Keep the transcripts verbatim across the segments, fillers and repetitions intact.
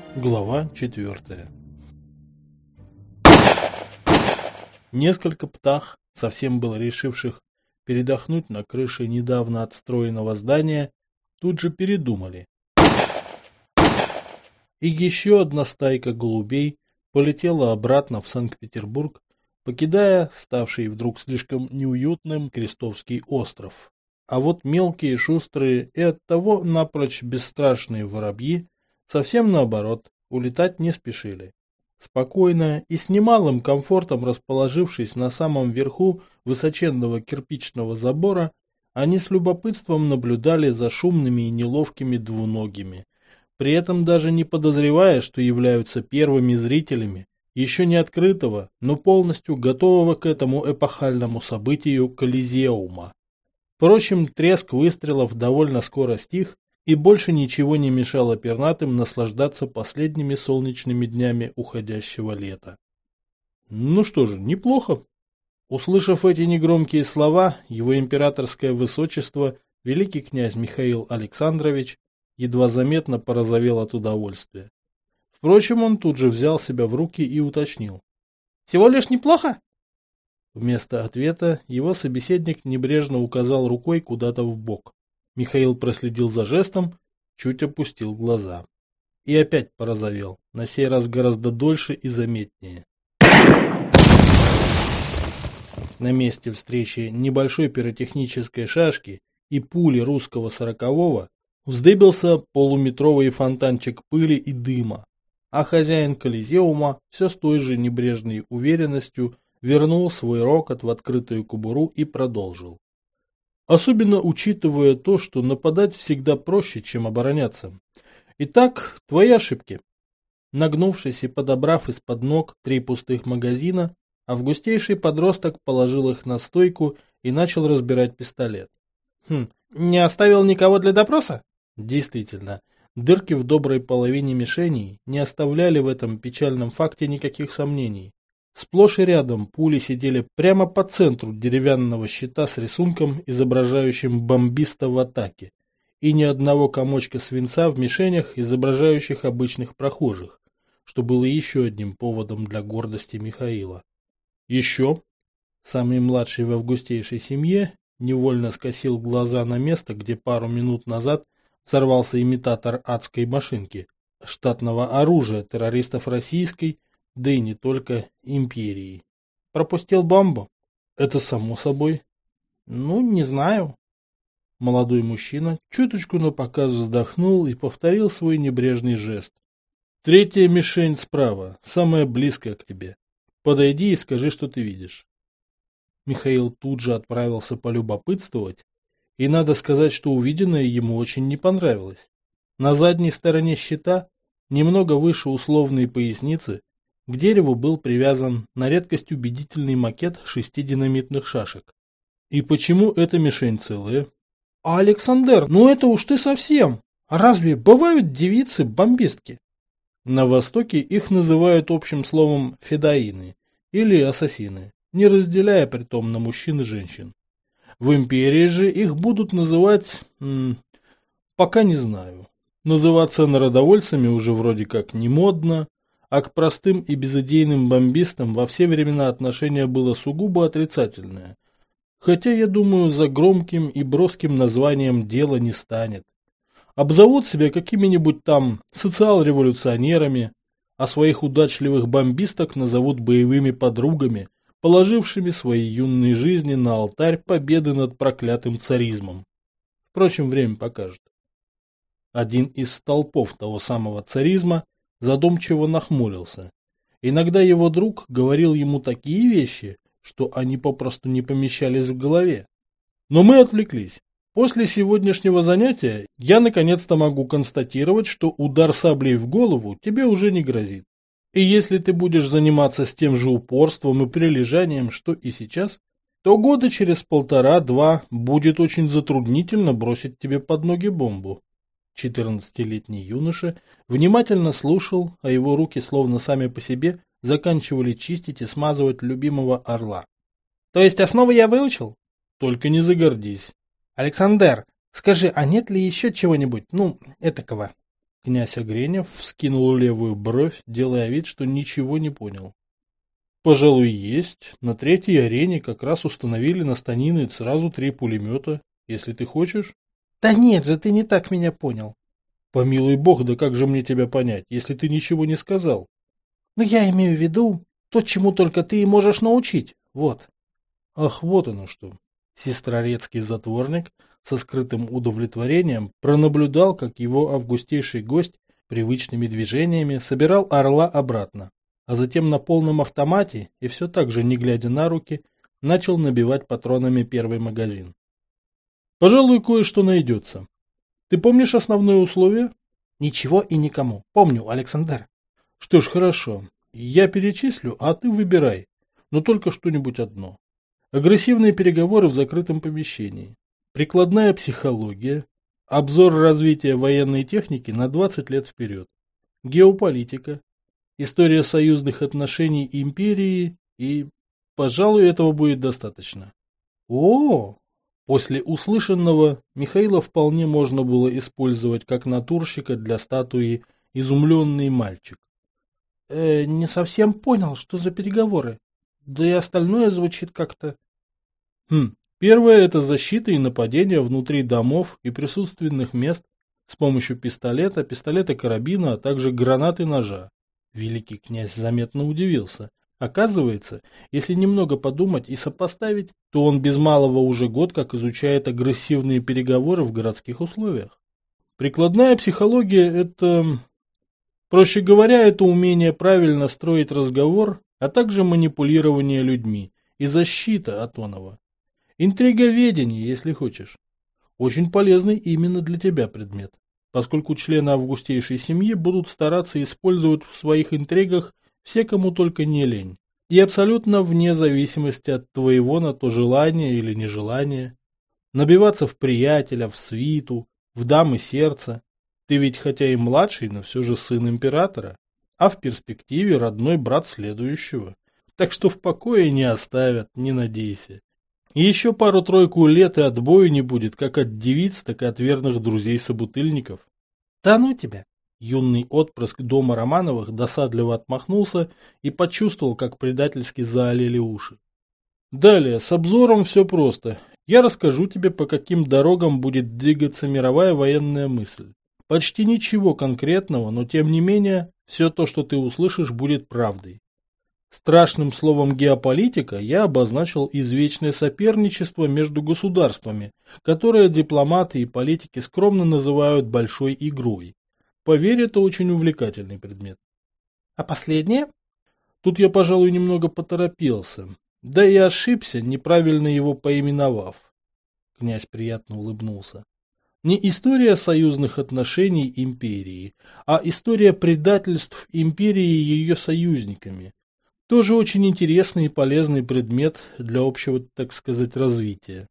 Глава четвертая. Несколько птах, совсем было решивших передохнуть на крыше недавно отстроенного здания, тут же передумали. И еще одна стайка голубей полетела обратно в Санкт-Петербург, покидая ставший вдруг слишком неуютным Крестовский остров. А вот мелкие, шустрые и оттого напрочь бесстрашные воробьи совсем наоборот, улетать не спешили. Спокойно и с немалым комфортом расположившись на самом верху высоченного кирпичного забора, они с любопытством наблюдали за шумными и неловкими двуногими, при этом даже не подозревая, что являются первыми зрителями еще не открытого, но полностью готового к этому эпохальному событию Колизеума. Впрочем, треск выстрелов довольно скоро стих, и больше ничего не мешало пернатым наслаждаться последними солнечными днями уходящего лета. Ну что же, неплохо. Услышав эти негромкие слова, его императорское высочество, великий князь Михаил Александрович, едва заметно порозовел от удовольствия. Впрочем, он тут же взял себя в руки и уточнил. «Всего лишь неплохо?» Вместо ответа его собеседник небрежно указал рукой куда-то вбок. Михаил проследил за жестом, чуть опустил глаза. И опять порозовел, на сей раз гораздо дольше и заметнее. На месте встречи небольшой пиротехнической шашки и пули русского сорокового вздыбился полуметровый фонтанчик пыли и дыма, а хозяин Колизеума все с той же небрежной уверенностью вернул свой рокот в открытую кобуру и продолжил. Особенно учитывая то, что нападать всегда проще, чем обороняться. Итак, твои ошибки. Нагнувшись и подобрав из-под ног три пустых магазина, августейший подросток положил их на стойку и начал разбирать пистолет. Хм, не оставил никого для допроса? Действительно, дырки в доброй половине мишеней не оставляли в этом печальном факте никаких сомнений. Сплошь и рядом пули сидели прямо по центру деревянного щита с рисунком, изображающим бомбиста в атаке, и ни одного комочка свинца в мишенях, изображающих обычных прохожих, что было еще одним поводом для гордости Михаила. Еще, самый младший в августейшей семье, невольно скосил глаза на место, где пару минут назад взорвался имитатор адской машинки, штатного оружия террористов российской, да и не только империи. Пропустил бомбу? Это само собой. Ну, не знаю. Молодой мужчина чуточку напоказ вздохнул и повторил свой небрежный жест. Третья мишень справа, самая близкая к тебе. Подойди и скажи, что ты видишь. Михаил тут же отправился полюбопытствовать, и надо сказать, что увиденное ему очень не понравилось. На задней стороне щита, немного выше условной поясницы, к дереву был привязан на редкость убедительный макет шести динамитных шашек. И почему эта мишень целая? А, Александр, ну это уж ты совсем. А разве бывают девицы-бомбистки? На Востоке их называют общим словом федаины или ассасины, не разделяя притом на мужчин и женщин. В империи же их будут называть... М- пока не знаю. Называться народовольцами уже вроде как не модно, а к простым и безыдейным бомбистам во все времена отношение было сугубо отрицательное. Хотя, я думаю, за громким и броским названием дело не станет. Обзовут себя какими-нибудь там социал-революционерами, а своих удачливых бомбисток назовут боевыми подругами, положившими свои юные жизни на алтарь победы над проклятым царизмом. Впрочем, время покажет. Один из столпов того самого царизма задумчиво нахмурился. Иногда его друг говорил ему такие вещи, что они попросту не помещались в голове. Но мы отвлеклись. После сегодняшнего занятия я наконец-то могу констатировать, что удар саблей в голову тебе уже не грозит. И если ты будешь заниматься с тем же упорством и прилежанием, что и сейчас, то года через полтора-два будет очень затруднительно бросить тебе под ноги бомбу. Четырнадцатилетний юноша внимательно слушал, а его руки словно сами по себе заканчивали чистить и смазывать любимого орла. То есть основы я выучил? Только не загордись. Александр, скажи, а нет ли еще чего-нибудь, ну, этакого? Князь Огренев вскинул левую бровь, делая вид, что ничего не понял. Пожалуй, есть. На третьей арене как раз установили на станины сразу три пулемета, если ты хочешь. Да нет же, ты не так меня понял. Помилуй бог, да как же мне тебя понять, если ты ничего не сказал? Ну я имею в виду то, чему только ты и можешь научить. Вот. Ах, вот оно что. Сестрорецкий затворник со скрытым удовлетворением пронаблюдал, как его августейший гость привычными движениями собирал орла обратно, а затем на полном автомате и все так же, не глядя на руки, начал набивать патронами первый магазин. Пожалуй, кое-что найдется. Ты помнишь основное условие? Ничего и никому. Помню, Александр. Что ж, хорошо. Я перечислю, а ты выбирай. Но только что-нибудь одно. Агрессивные переговоры в закрытом помещении. Прикладная психология. Обзор развития военной техники на двадцать лет вперед. Геополитика. История союзных отношений империи и, пожалуй, этого будет достаточно. О, после услышанного Михаила вполне можно было использовать как натурщика для статуи «Изумленный мальчик». Э, не совсем понял, что за переговоры. Да и остальное звучит как-то... Хм, первое – это защита и нападение внутри домов и присутственных мест с помощью пистолета, пистолета-карабина, а также гранаты ножа. Великий князь заметно удивился. Оказывается, если немного подумать и сопоставить, то он без малого уже год как изучает агрессивные переговоры в городских условиях. Прикладная психология – это... Проще говоря, это умение правильно строить разговор, а также манипулирование людьми и защита от оного. Интриговедение, если хочешь. Очень полезный именно для тебя предмет, поскольку члены августейшей семьи будут стараться использовать в своих интригах все, кому только не лень, и абсолютно вне зависимости от твоего на то желания или нежелания. Набиваться в приятеля, в свиту, в дамы сердца. Ты ведь хотя и младший, но все же сын императора, а в перспективе родной брат следующего. Так что в покое не оставят, не надейся. И еще пару-тройку лет и отбою не будет, как от девиц, так и от верных друзей-собутыльников. Да ну тебя! Юный отпрыск дома Романовых досадливо отмахнулся и почувствовал, как предательски заолели уши. Далее, с обзором все просто. Я расскажу тебе, по каким дорогам будет двигаться мировая военная мысль. Почти ничего конкретного, но тем не менее, все то, что ты услышишь, будет правдой. Страшным словом геополитика я обозначил извечное соперничество между государствами, которое дипломаты и политики скромно называют большой игрой. Поверь, это очень увлекательный предмет. А последнее? Тут я, пожалуй, немного поторопился. Да и ошибся, неправильно его поименовав. Князь приятно улыбнулся. Не история союзных отношений империи, а история предательств империи и ее союзниками. Тоже очень интересный и полезный предмет для общего, так сказать, развития.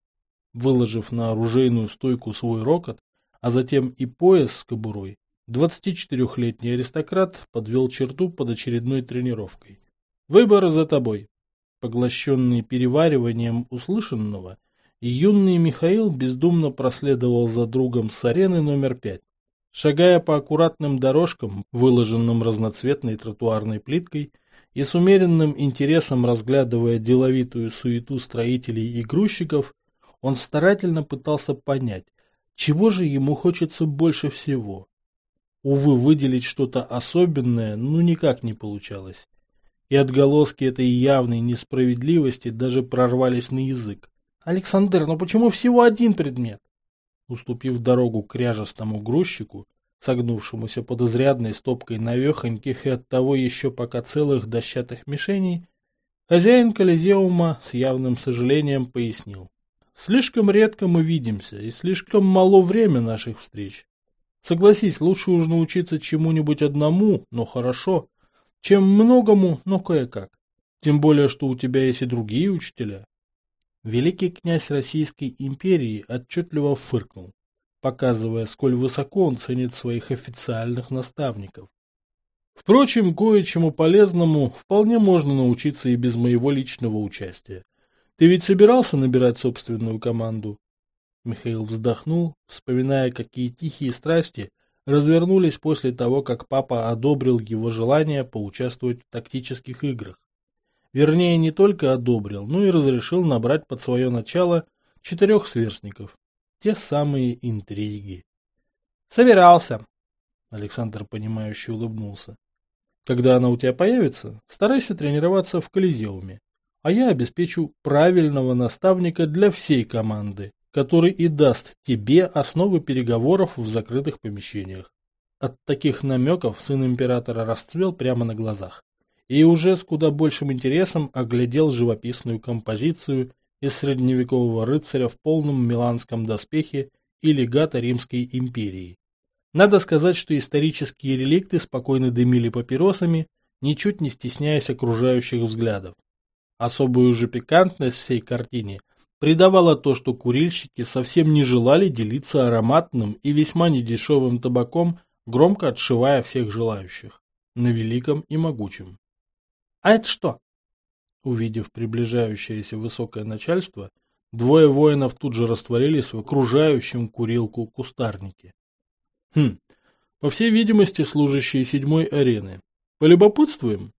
Выложив на оружейную стойку свой рокот, а затем и пояс с кобурой, двадцатичетырехлетний аристократ подвел черту под очередной тренировкой. Выбор за тобой. Поглощенный перевариванием услышанного, юный Михаил бездумно проследовал за другом с арены номер пять. Шагая по аккуратным дорожкам, выложенным разноцветной тротуарной плиткой, и с умеренным интересом разглядывая деловитую суету строителей и грузчиков, он старательно пытался понять, чего же ему хочется больше всего. Увы, выделить что-то особенное ну никак не получалось. И отголоски этой явной несправедливости даже прорвались на язык. Александр, но почему всего один предмет? Уступив дорогу кряжестому грузчику, согнувшемуся под изрядной стопкой навехоньких и оттого еще пока целых дощатых мишеней, хозяин Колизеума с явным сожалением пояснил. Слишком редко мы видимся, и слишком мало время наших встреч. Согласись, лучше уж научиться чему-нибудь одному, но хорошо, чем многому, но кое-как. Тем более, что у тебя есть и другие учителя. Великий князь Российской империи отчетливо фыркнул, показывая, сколь высоко он ценит своих официальных наставников. Впрочем, кое-чему полезному вполне можно научиться и без моего личного участия. Ты ведь собирался набирать собственную команду? Михаил вздохнул, вспоминая, какие тихие страсти развернулись после того, как папа одобрил его желание поучаствовать в тактических играх. Вернее, не только одобрил, но и разрешил набрать под свое начало четырех сверстников. Те самые интриги. «Собирался», — Александр, понимающе улыбнулся. «Когда она у тебя появится, старайся тренироваться в Колизеуме, а я обеспечу правильного наставника для всей команды, который и даст тебе основы переговоров в закрытых помещениях». От таких намеков сын императора расцвел прямо на глазах и уже с куда большим интересом оглядел живописную композицию из средневекового рыцаря в полном миланском доспехе и легата Римской империи. Надо сказать, что исторические реликты спокойно дымили папиросами, ничуть не стесняясь окружающих взглядов. Особую же пикантность всей картине придавало то, что курильщики совсем не желали делиться ароматным и весьма недешевым табаком, громко отшивая всех желающих. На великом и могучем. «А это что?» Увидев приближающееся высокое начальство, двое воинов тут же растворились в окружающем курилку кустарнике. Хм, по всей видимости, служащие седьмой арены. Полюбопытствуем?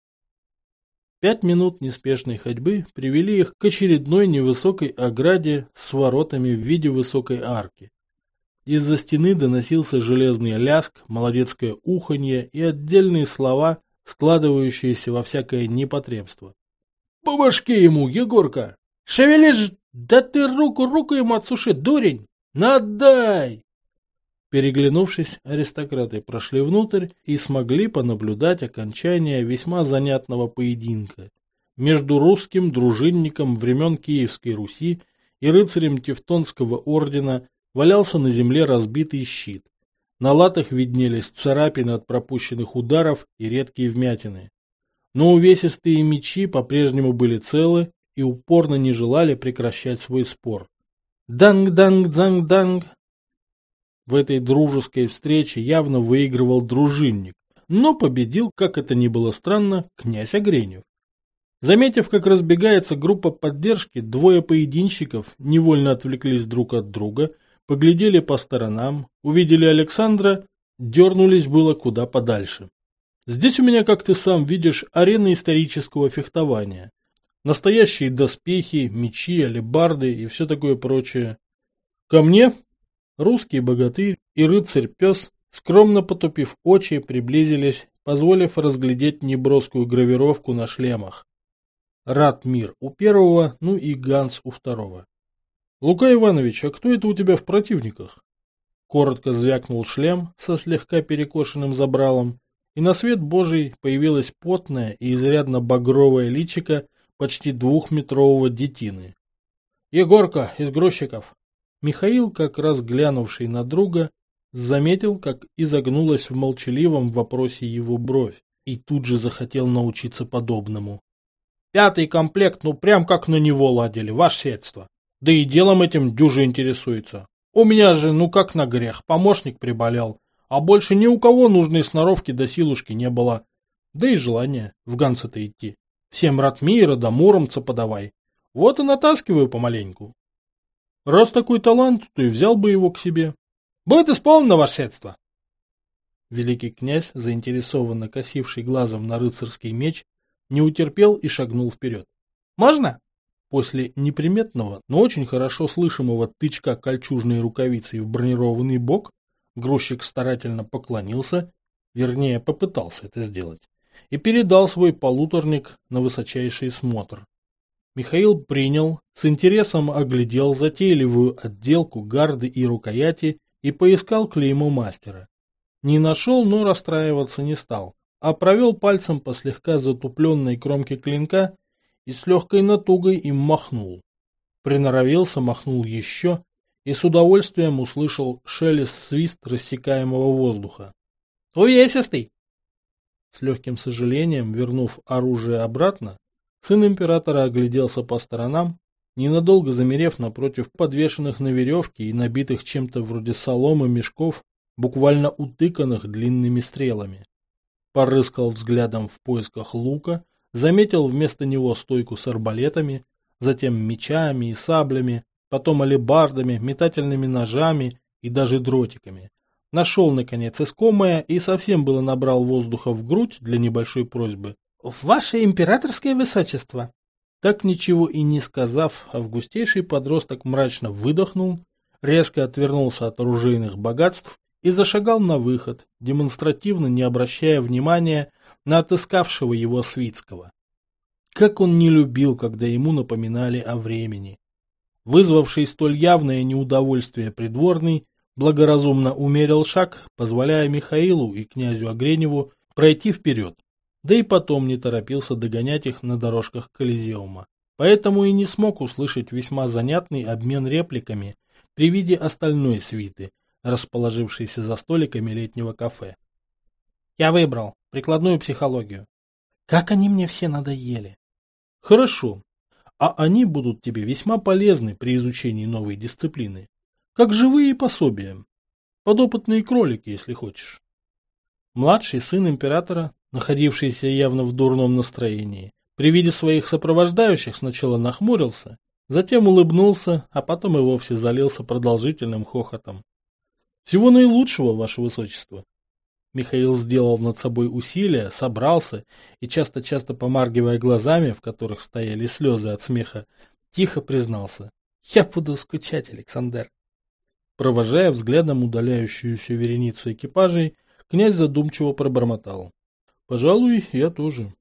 Пять минут неспешной ходьбы привели их к очередной невысокой ограде с воротами в виде высокой арки. Из-за стены доносился железный ляск, молодецкое уханье и отдельные слова, складывающиеся во всякое непотребство. «По башке ему, Егорка! Шевелишь! Да ты руку, руку ему отсуши, дурень! Надай!» Переглянувшись, аристократы прошли внутрь и смогли понаблюдать окончание весьма занятного поединка между русским дружинником времен Киевской Руси и рыцарем Тевтонского ордена. Валялся на земле разбитый щит. На латах виднелись царапины от пропущенных ударов и редкие вмятины. Но увесистые мечи по-прежнему были целы и упорно не желали прекращать свой спор. Данг-данг-данг-данг! В этой дружеской встрече явно выигрывал дружинник, но победил, как это ни было странно, князь Огренев. Заметив, как разбегается группа поддержки, двое поединщиков невольно отвлеклись друг от друга, поглядели по сторонам, увидели Александра, дернулись было куда подальше. Здесь у меня, как ты сам видишь, арена исторического фехтования. Настоящие доспехи, мечи, алебарды и все такое прочее. Ко мне русский богатырь и рыцарь-пес, скромно потупив очи, приблизились, позволив разглядеть неброскую гравировку на шлемах. Ратмир у первого, ну и Ганс у второго. «Лука Иванович, а кто это у тебя в противниках?» Коротко звякнул шлем со слегка перекошенным забралом, и на свет Божий появилась потная и изрядно багровая личико почти двухметрового детины. «Егорка из грузчиков!» Михаил, как раз глянувший на друга, заметил, как изогнулась в молчаливом вопросе его бровь, и тут же захотел научиться подобному. «Пятый комплект, ну прям как на него ладили, ваше сельство. Да и делом этим дюже интересуется. У меня же, ну как на грех, помощник приболел, а больше ни у кого нужной сноровки до силушки не было. Да и желания в Ганса-то идти. Всем Ратмира да Муромца подавай. Вот и натаскиваю помаленьку. Раз такой талант, то и взял бы его к себе. Будет исполнено, ваше сельство!» Великий князь, заинтересованно косивший глазом на рыцарский меч, не утерпел и шагнул вперед. «Можно?» После неприметного, но очень хорошо слышимого тычка кольчужной рукавицей в бронированный бок, грузчик старательно поклонился, вернее, попытался это сделать, и передал свой полуторник на высочайший смотр. Михаил принял, с интересом оглядел затейливую отделку гарды и рукояти и поискал клеймо мастера. Не нашел, но расстраиваться не стал, а провел пальцем по слегка затупленной кромке клинка и с легкой натугой им махнул. Приноровился, махнул еще и с удовольствием услышал шелест-свист рассекаемого воздуха. «Увесистый!» С легким сожалением, вернув оружие обратно, сын императора огляделся по сторонам, ненадолго замерев напротив подвешенных на веревке и набитых чем-то вроде соломы мешков, буквально утыканных длинными стрелами. Порыскал взглядом в поисках лука, заметил вместо него стойку с арбалетами, затем мечами и саблями, потом алебардами, метательными ножами и даже дротиками. Нашел, наконец, искомое и совсем было набрал воздуха в грудь для небольшой просьбы. «Ваше императорское высочество!» Так ничего и не сказав, августейший подросток мрачно выдохнул, резко отвернулся от оружейных богатств и зашагал на выход, демонстративно не обращая внимания на отыскавшего его Свицкого. Как он не любил, когда ему напоминали о времени. Вызвавший столь явное неудовольствие придворный, благоразумно умерил шаг, позволяя Михаилу и князю Огреневу пройти вперед, да и потом не торопился догонять их на дорожках Колизеума. Поэтому и не смог услышать весьма занятный обмен репликами при виде остальной свиты, расположившейся за столиками летнего кафе. «Я выбрал прикладную психологию. Как они мне все надоели!» «Хорошо. А они будут тебе весьма полезны при изучении новой дисциплины. Как живые пособия. Подопытные кролики, если хочешь». Младший сын императора, находившийся явно в дурном настроении, при виде своих сопровождающих сначала нахмурился, затем улыбнулся, а потом и вовсе залился продолжительным хохотом. «Всего наилучшего, ваше высочество!» Михаил сделал над собой усилие, собрался и, часто-часто помаргивая глазами, в которых стояли слезы от смеха, тихо признался: «Я буду скучать, Александр». Провожая взглядом удаляющуюся вереницу экипажей, князь задумчиво пробормотал: «Пожалуй, я тоже».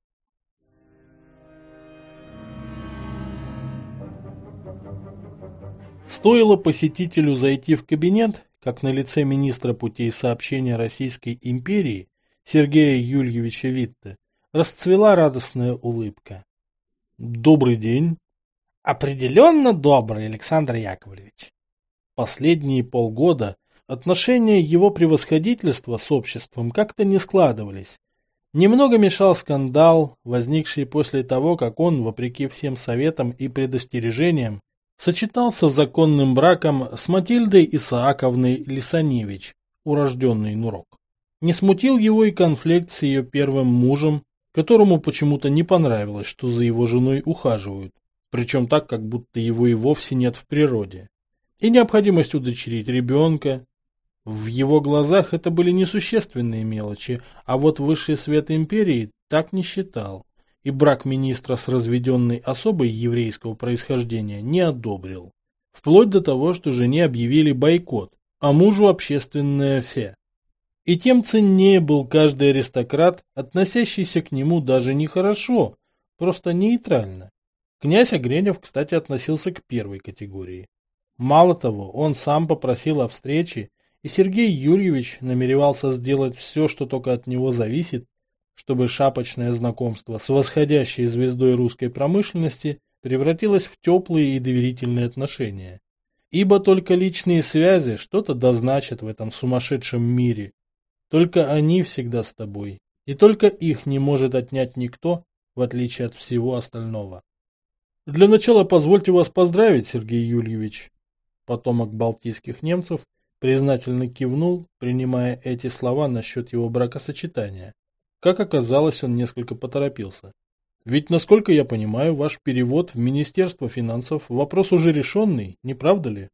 Стоило посетителю зайти в кабинет, как на лице министра путей сообщения Российской империи Сергея Юльевича Витте расцвела радостная улыбка. «Добрый день». «Определенно добрый, Александр Яковлевич». Последние полгода отношения его превосходительства с обществом как-то не складывались. Немного мешал скандал, возникший после того, как он, вопреки всем советам и предостережениям, сочетался законным браком с Матильдой Исааковной Лисаневич, урожденной Нурок. Не смутил его и конфликт с ее первым мужем, которому почему-то не понравилось, что за его женой ухаживают, причем так, как будто его и вовсе нет в природе. И необходимость удочерить ребенка. В его глазах это были несущественные мелочи, а вот высший свет империи так не считал, и брак министра с разведенной особой еврейского происхождения не одобрил. Вплоть до того, что жене объявили бойкот, а мужу общественное фе. И тем ценнее был каждый аристократ, относящийся к нему даже не хорошо, просто нейтрально. Князь Огренев, кстати, относился к первой категории. Мало того, он сам попросил о встрече, и Сергей Юрьевич намеревался сделать все, что только от него зависит, чтобы шапочное знакомство с восходящей звездой русской промышленности превратилось в теплые и доверительные отношения. Ибо только личные связи что-то дозначат в этом сумасшедшем мире. Только они всегда с тобой, и только их не может отнять никто, в отличие от всего остального. Для начала позвольте вас поздравить, Сергей Юльевич. Потомок балтийских немцев признательно кивнул, принимая эти слова насчет его бракосочетания. Как оказалось, он несколько поторопился. Ведь, насколько я понимаю, ваш перевод в Министерство финансов вопрос уже решенный, не правда ли?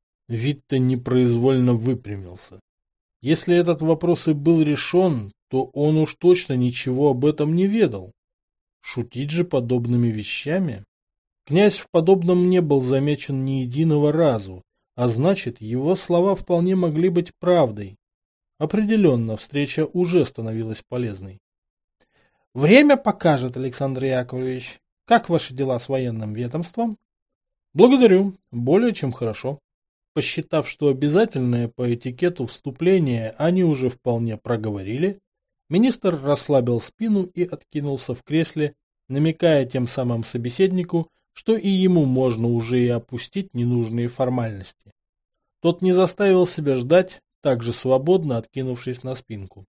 Витте непроизвольно выпрямился. Если этот вопрос и был решен, то он уж точно ничего об этом не ведал. Шутить же подобными вещами? Князь в подобном не был замечен ни единого разу, а значит, его слова вполне могли быть правдой. Определенно, встреча уже становилась полезной. Время покажет, Александр Яковлевич. Как ваши дела с военным ведомством? Благодарю, более чем хорошо. Посчитав, что обязательное по этикету вступление они уже вполне проговорили, министр расслабил спину и откинулся в кресле, намекая тем самым собеседнику, что и ему можно уже и опустить ненужные формальности. Тот не заставил себя ждать, также свободно откинувшись на спинку.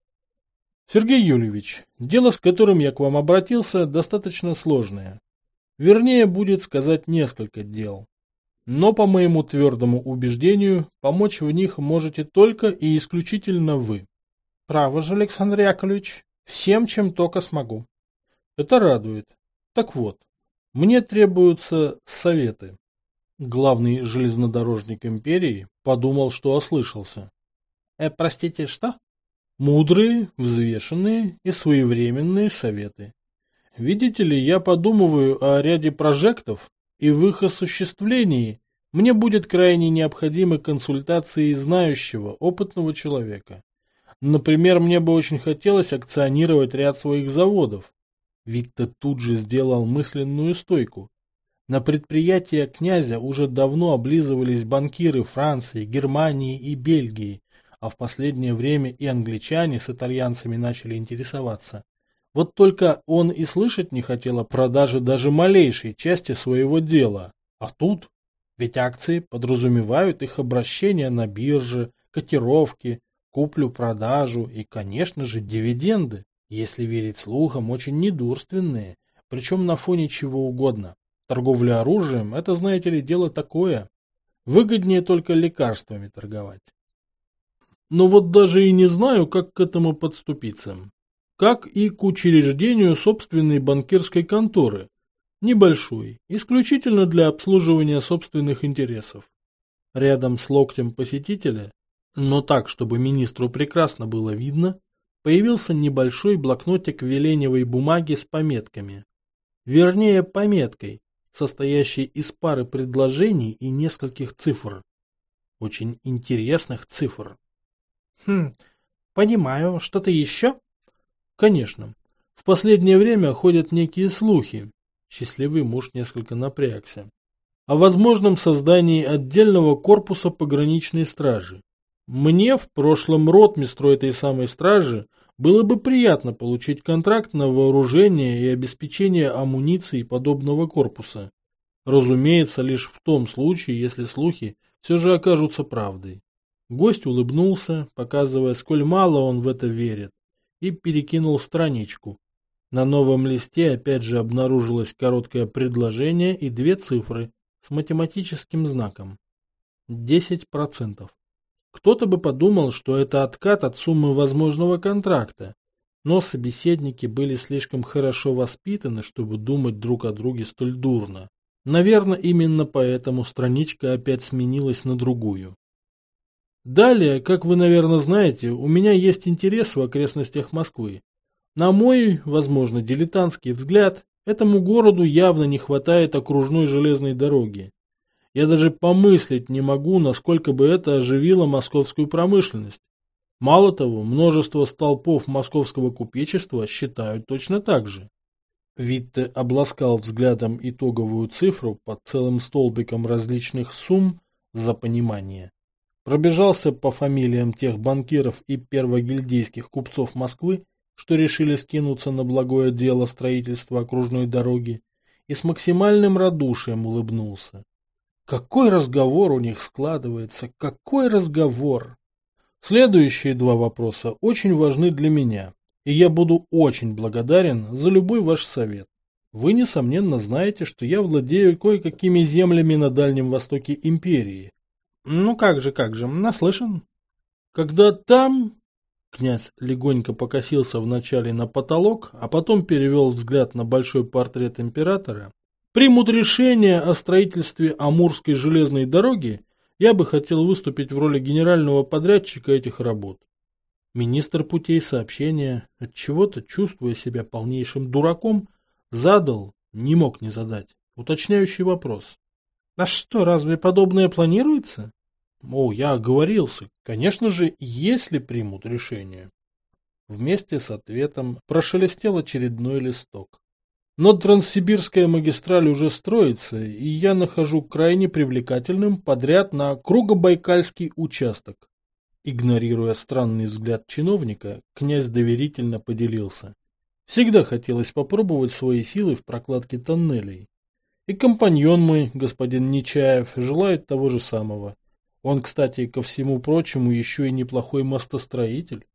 Сергей Юльевич, дело, с которым я к вам обратился, достаточно сложное. Вернее, будет сказать несколько дел. Но, по моему твердому убеждению, помочь в них можете только и исключительно вы. Право же, Александр Яковлевич, всем, чем только смогу. Это радует. Так вот, мне требуются советы. Главный железнодорожник империи подумал, что ослышался. Э, простите, что? Мудрые, взвешенные и своевременные советы. Видите ли, я подумываю о ряде прожектов, и в их осуществлении мне будет крайне необходимы консультации знающего, опытного человека. Например, мне бы очень хотелось акционировать ряд своих заводов. Витте тут же сделал мысленную стойку. На предприятия князя уже давно облизывались банкиры Франции, Германии и Бельгии, а в последнее время и англичане с итальянцами начали интересоваться. Вот только он и слышать не хотел о продаже даже малейшей части своего дела. А тут, ведь акции подразумевают их обращение на бирже, котировки, куплю-продажу и, конечно же, дивиденды, если верить слухам, очень недурственные, причем на фоне чего угодно. Торговля оружием – это, знаете ли, дело такое. Выгоднее только лекарствами торговать. Но вот даже и не знаю, как к этому подступиться. Как и к учреждению собственной банкирской конторы. Небольшой, исключительно для обслуживания собственных интересов. Рядом с локтем посетителя, но так, чтобы министру прекрасно было видно, появился небольшой блокнотик веленевой бумаги с пометками. Вернее, пометкой, состоящей из пары предложений и нескольких цифр. Очень интересных цифр. Хм, понимаю, что-то еще? Конечно. В последнее время ходят некие слухи. Счастливый муж несколько напрягся. О возможном создании отдельного корпуса пограничной стражи. Мне в прошлом ротмистру этой самой стражи было бы приятно получить контракт на вооружение и обеспечение амуницией подобного корпуса. Разумеется, лишь в том случае, если слухи все же окажутся правдой. Гость улыбнулся, показывая, сколь мало он в это верит, и перекинул страничку. На новом листе опять же обнаружилось короткое предложение и две цифры с математическим знаком. десять процентов. Кто-то бы подумал, что это откат от суммы возможного контракта, но собеседники были слишком хорошо воспитаны, чтобы думать друг о друге столь дурно. Наверное, именно поэтому страничка опять сменилась на другую. Далее, как вы, наверное, знаете, у меня есть интерес в окрестностях Москвы. На мой, возможно, дилетантский взгляд, этому городу явно не хватает окружной железной дороги. Я даже помыслить не могу, насколько бы это оживило московскую промышленность. Мало того, множество столпов московского купечества считают точно так же. Витте обласкал взглядом итоговую цифру под целым столбиком различных сумм за понимание. Пробежался по фамилиям тех банкиров и первогильдейских купцов Москвы, что решили скинуться на благое дело строительства окружной дороги, и с максимальным радушием улыбнулся. Какой разговор у них складывается, какой разговор! Следующие два вопроса очень важны для меня, и я буду очень благодарен за любой ваш совет. Вы, несомненно, знаете, что я владею кое-какими землями на Дальнем Востоке империи. Ну как же, как же, наслышан. Когда там... Князь легонько покосился вначале на потолок, а потом перевел взгляд на большой портрет императора. Примут решение о строительстве Амурской железной дороги, я бы хотел выступить в роли генерального подрядчика этих работ. Министр путей сообщения, отчего-то чувствуя себя полнейшим дураком, задал, не мог не задать, уточняющий вопрос. А что, разве подобное планируется? О, я оговорился. Конечно же, если примут решение. Вместе с ответом прошелестел очередной листок. Но Транссибирская магистраль уже строится, и я нахожу крайне привлекательным подряд на Кругобайкальский участок. Игнорируя странный взгляд чиновника, князь доверительно поделился. Всегда хотелось попробовать свои силы в прокладке тоннелей. И компаньон мой, господин Нечаев, желает того же самого. Он, кстати, ко всему прочему, еще и неплохой мостостроитель.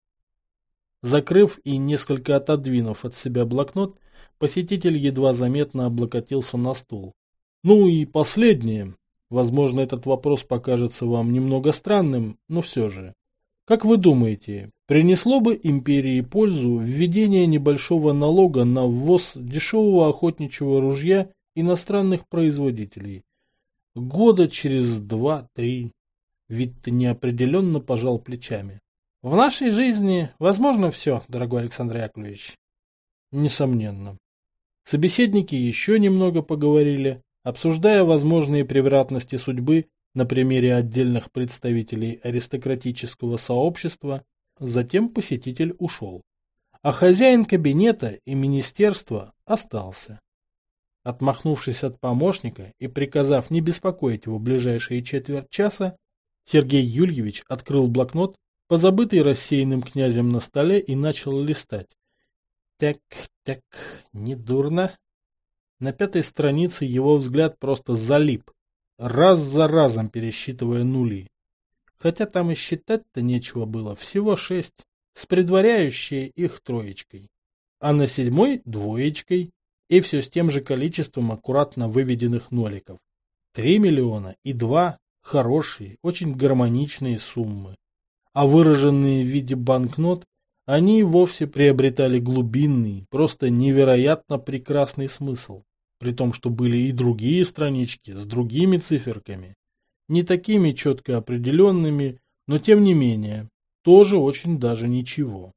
Закрыв и несколько отодвинув от себя блокнот, посетитель едва заметно облокотился на стул. Ну и последнее. Возможно, этот вопрос покажется вам немного странным, но все же. Как вы думаете, принесло бы империи пользу введение небольшого налога на ввоз дешевого охотничьего ружья иностранных производителей? Года через два-три. Витте неопределенно пожал плечами. В нашей жизни возможно все, дорогой Александр Яковлевич. Несомненно. Собеседники еще немного поговорили, обсуждая возможные превратности судьбы на примере отдельных представителей аристократического сообщества, затем посетитель ушел. А хозяин кабинета и министерства остался. Отмахнувшись от помощника и приказав не беспокоить его ближайшие четверть часа, Сергей Юльевич открыл блокнот, позабытый рассеянным князем на столе, и начал листать. Так, так, недурно. На пятой странице его взгляд просто залип, раз за разом пересчитывая нули. Хотя там и считать-то нечего было, всего шесть, с предваряющей их троечкой. А на седьмой двоечкой, и все с тем же количеством аккуратно выведенных ноликов. Три миллиона и два хорошие, очень гармоничные суммы. А выраженные в виде банкнот, они вовсе приобретали глубинный, просто невероятно прекрасный смысл. При том, что были и другие странички с другими циферками. Не такими четко определенными, но тем не менее, тоже очень даже ничего.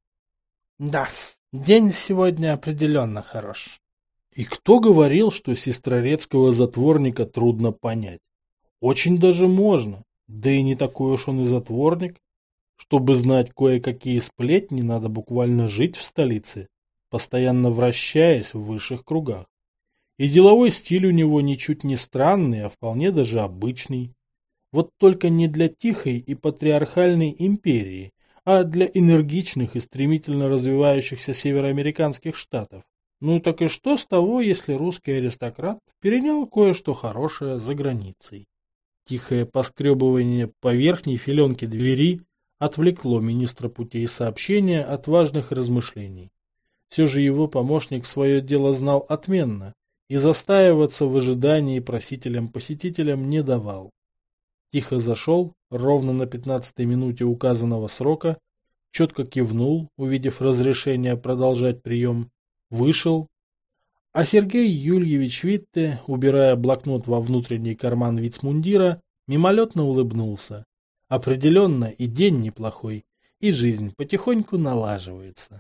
Да-с, день сегодня определенно хорош. И кто говорил, что сестрорецкого затворника трудно понять? Очень даже можно, да и не такой уж он и затворник. Чтобы знать кое-какие сплетни, надо буквально жить в столице, постоянно вращаясь в высших кругах. И деловой стиль у него ничуть не странный, а вполне даже обычный. Вот только не для тихой и патриархальной империи, а для энергичных и стремительно развивающихся североамериканских штатов. Ну так и что с того, если русский аристократ перенял кое-что хорошее за границей? Тихое поскребывание по верхней филенке двери отвлекло министра путей сообщения от важных размышлений. Все же его помощник свое дело знал отменно и застаиваться в ожидании просителям-посетителям не давал. Тихо зашел, ровно на пятнадцатой минуте указанного срока, четко кивнул, увидев разрешение продолжать прием, вышел, а Сергей Юльевич Витте, убирая блокнот во внутренний карман вицмундира, мимолетно улыбнулся. Определенно и день неплохой, и жизнь потихоньку налаживается.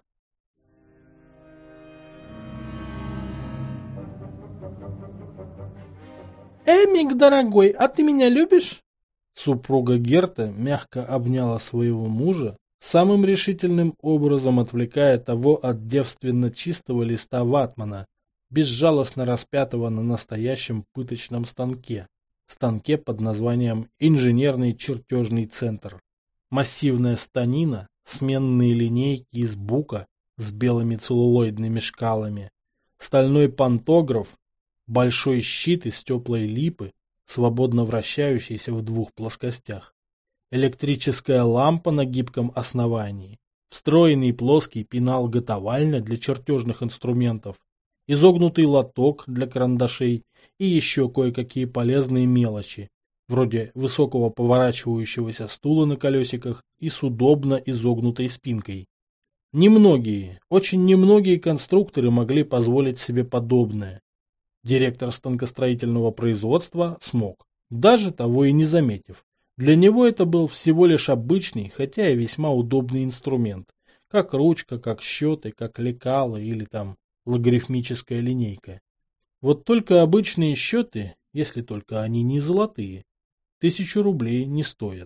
Эмик, дорогой, а ты меня любишь? Супруга Герта мягко обняла своего мужа, самым решительным образом отвлекая того от девственно чистого листа ватмана, безжалостно распятого на настоящем пыточном станке. Станке под названием «Инженерный чертежный центр». Массивная станина, сменные линейки из бука с белыми целлулоидными шкалами, стальной пантограф, большой щит из теплой липы, свободно вращающийся в двух плоскостях, электрическая лампа на гибком основании, встроенный плоский пенал-готовальня для чертежных инструментов, изогнутый лоток для карандашей и еще кое-какие полезные мелочи, вроде высокого поворачивающегося стула на колесиках и с удобно изогнутой спинкой. Немногие, очень немногие конструкторы могли позволить себе подобное. Директор станкостроительного производства смог, даже того и не заметив. Для него это был всего лишь обычный, хотя и весьма удобный инструмент, как ручка, как счеты, как лекало или там логарифмическая линейка. Вот только обычные счеты, если только они не золотые, тысячу рублей не стоят.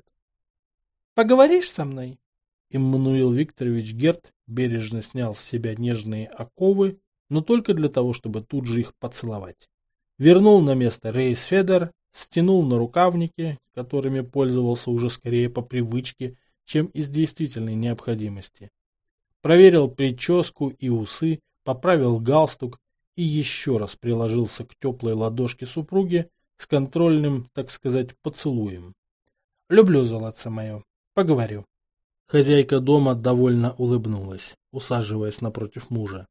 Поговоришь со мной? Иммануил Викторович Герт бережно снял с себя нежные оковы, но только для того, чтобы тут же их поцеловать. Вернул на место рейсфедер, стянул на рукавники, которыми пользовался уже скорее по привычке, чем из действительной необходимости. Проверил прическу и усы, поправил галстук и еще раз приложился к теплой ладошке супруги с контрольным, так сказать, поцелуем. Люблю, золотце мое. Поговорю. Хозяйка дома довольно улыбнулась, усаживаясь напротив мужа.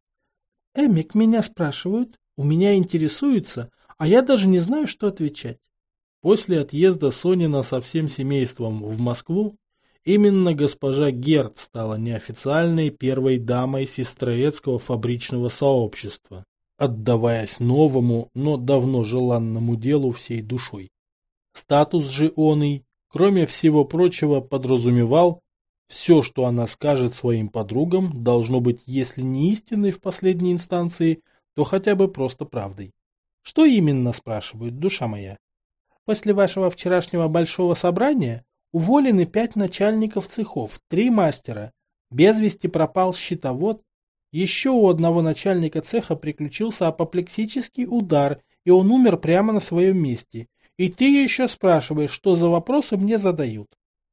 Эмик, меня спрашивают, у меня интересуются, а я даже не знаю, что отвечать. После отъезда Сонина со всем семейством в Москву именно госпожа Герт стала неофициальной первой дамой сестрорецкого фабричного сообщества, отдаваясь новому, но давно желанному делу всей душой. Статус же оный, кроме всего прочего, подразумевал, Все, что она скажет своим подругам, должно быть, если не истиной в последней инстанции, то хотя бы просто правдой. Что именно, спрашивают, душа моя? После вашего вчерашнего большого собрания уволены пять начальников цехов, три мастера. Без вести пропал счетовод. Еще у одного начальника цеха приключился апоплексический удар, и он умер прямо на своем месте. И ты еще спрашиваешь, что за вопросы мне задают.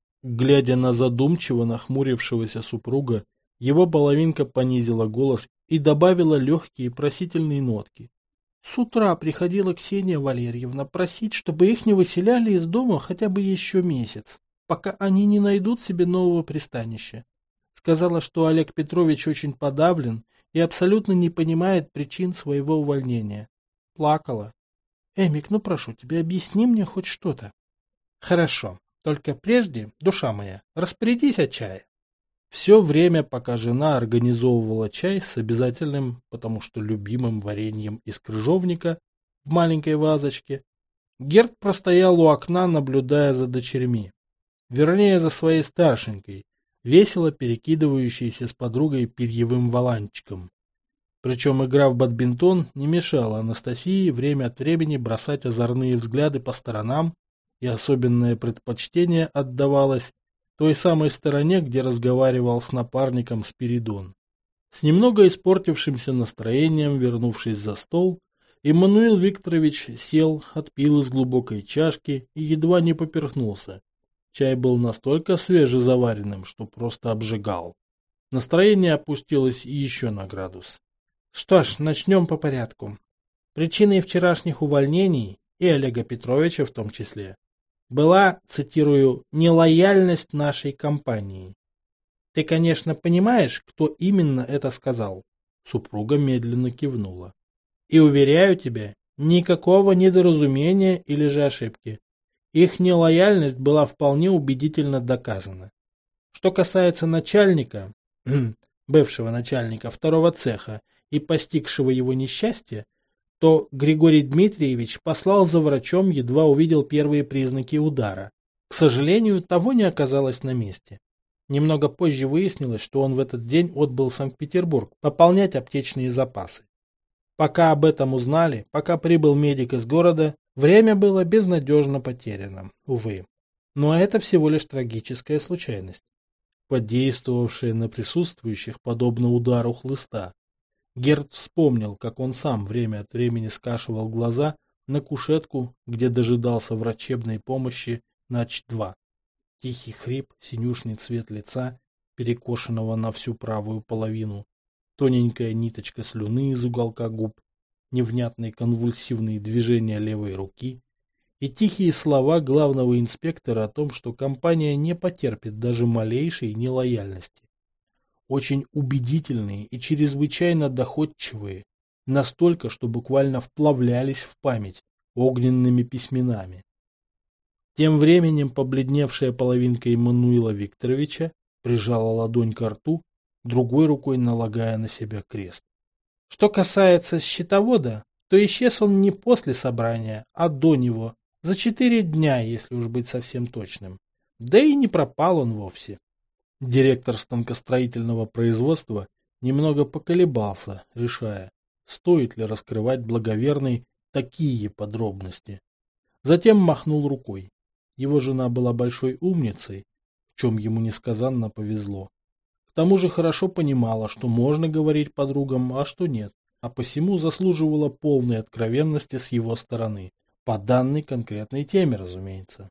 Глядя на задумчиво нахмурившегося супруга, его половинка понизила голос и добавила легкие просительные нотки. С утра приходила Ксения Валерьевна просить, чтобы их не выселяли из дома хотя бы еще месяц, пока они не найдут себе нового пристанища. Сказала, что Олег Петрович очень подавлен и абсолютно не понимает причин своего увольнения. Плакала. Эмик, ну прошу тебя, объясни мне хоть что-то. Хорошо, только прежде, душа моя, распорядись о чае. Все время, пока жена организовывала чай с обязательным, потому что любимым вареньем из крыжовника в маленькой вазочке, Герд простоял у окна, наблюдая за дочерьми. Вернее, за своей старшенькой, весело перекидывающейся с подругой перьевым воланчиком. Причем игра в бадминтон не мешала Анастасии время от времени бросать озорные взгляды по сторонам, и особенное предпочтение отдавалось той самой стороне, где разговаривал с напарником Спиридон. С немного испортившимся настроением, вернувшись за стол, Иммануил Викторович сел, отпил из глубокой чашки и едва не поперхнулся. Чай был настолько свежезаваренным, что просто обжигал. Настроение опустилось еще на градус. Что ж, начнем по порядку. Причиной вчерашних увольнений, и Олега Петровича в том числе, была, цитирую, нелояльность нашей компании. Ты, конечно, понимаешь, кто именно это сказал? Супруга медленно кивнула. И уверяю тебя, никакого недоразумения или же ошибки. Их нелояльность была вполне убедительно доказана. Что касается начальника, бывшего начальника второго цеха и постигшего его несчастья, то Григорий Дмитриевич послал за врачом, едва увидел первые признаки удара. К сожалению, того не оказалось на месте. Немного позже выяснилось, что он в этот день отбыл в Санкт-Петербург пополнять аптечные запасы. Пока об этом узнали, пока прибыл медик из города, время было безнадежно потеряно, увы. Но это всего лишь трагическая случайность, подействовавшая на присутствующих подобно удару хлыста. Герд вспомнил, как он сам время от времени скашивал глаза на кушетку, где дожидался врачебной помощи нач два. Тихий хрип, синюшный цвет лица, перекошенного на всю правую половину, тоненькая ниточка слюны из уголка губ, невнятные конвульсивные движения левой руки и тихие слова главного инспектора о том, что компания не потерпит даже малейшей нелояльности. Очень убедительные и чрезвычайно доходчивые, настолько, что буквально вплавлялись в память огненными письменами. Тем временем побледневшая половинка Иммануила Викторовича прижала ладонь ко рту, другой рукой налагая на себя крест. Что касается счетовода, то исчез он не после собрания, а до него, за четыре дня, если уж быть совсем точным. Да и не пропал он вовсе. Директор станкостроительного производства немного поколебался, решая, стоит ли раскрывать благоверной такие подробности. Затем махнул рукой. Его жена была большой умницей, в чем ему несказанно повезло. К тому же хорошо понимала, что можно говорить подругам, а что нет, а посему заслуживала полной откровенности с его стороны, по данной конкретной теме, разумеется.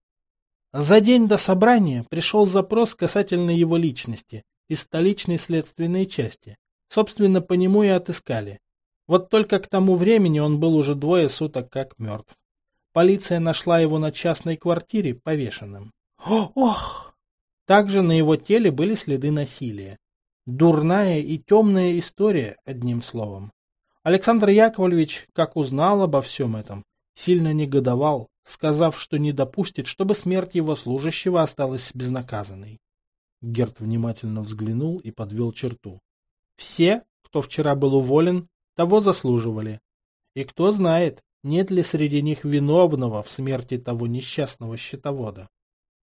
За день до собрания пришел запрос касательно его личности из столичной следственной части. Собственно, по нему и отыскали. Вот только к тому времени он был уже двое суток как мертв. Полиция нашла его на частной квартире повешенным. Ох! Также на его теле были следы насилия. Дурная и темная история, одним словом. Александр Яковлевич, как узнал обо всем этом, сильно негодовал, сказав, что не допустит, чтобы смерть его служащего осталась безнаказанной. Герд внимательно взглянул и подвел черту. Все, кто вчера был уволен, того заслуживали. И кто знает, нет ли среди них виновного в смерти того несчастного счетовода.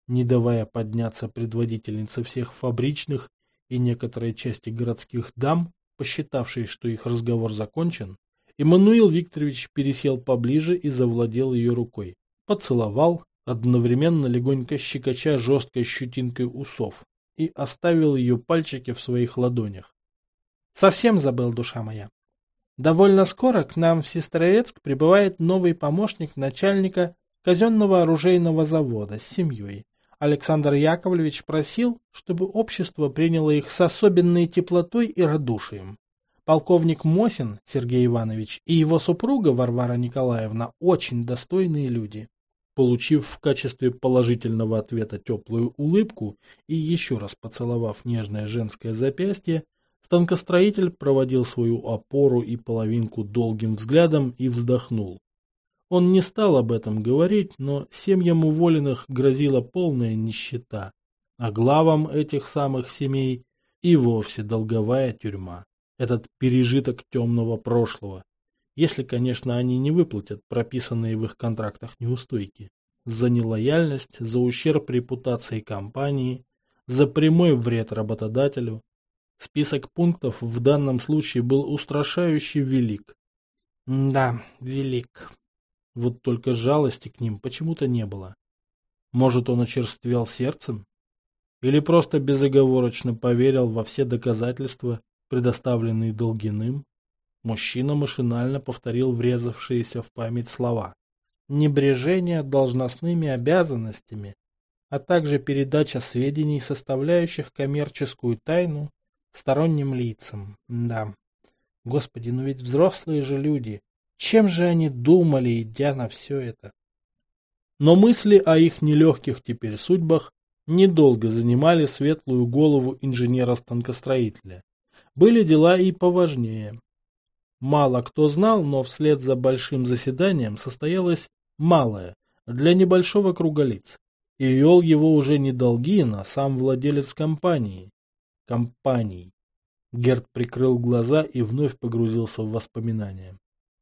не давая подняться предводительнице всех фабричных и некоторой части городских дам, посчитавшей, что их разговор закончен, Эммануил Викторович пересел поближе и завладел ее рукой. Поцеловал, одновременно легонько щекоча жесткой щетинкой усов, и оставил ее пальчики в своих ладонях. Совсем забыл, душа моя. Довольно скоро к нам в Сестрорецк прибывает новый помощник начальника казенного оружейного завода с семьей. Александр Яковлевич просил, чтобы общество приняло их с особенной теплотой и радушием. Полковник Мосин Сергей Иванович и его супруга Варвара Николаевна очень достойные люди. Получив в качестве положительного ответа теплую улыбку и еще раз поцеловав нежное женское запястье, станкостроитель проводил свою опору и половинку долгим взглядом и вздохнул. Он не стал об этом говорить, но семьям уволенных грозила полная нищета, а главам этих самых семей и вовсе долговая тюрьма, этот пережиток темного прошлого, если, конечно, они не выплатят прописанные в их контрактах неустойки за нелояльность, за ущерб репутации компании, за прямой вред работодателю. Список пунктов в данном случае был устрашающе велик. Да, велик. Вот только жалости к ним почему-то не было. Может, он очерствел сердцем? Или просто безоговорочно поверил во все доказательства, предоставленные Долгиным? Мужчина машинально повторил врезавшиеся в память слова. Небрежение должностными обязанностями, а также передача сведений, составляющих коммерческую тайну, сторонним лицам. Да. Господи, ну ведь взрослые же люди. Чем же они думали, идя на все это? Но мысли о их нелегких теперь судьбах недолго занимали светлую голову инженера-станкостроителя. Были дела и поважнее. Мало кто знал, но вслед за большим заседанием состоялось малое, для небольшого круга лиц. И вел его уже не Долгин, а сам владелец компании. Компаний. Герд прикрыл глаза и вновь погрузился в воспоминания.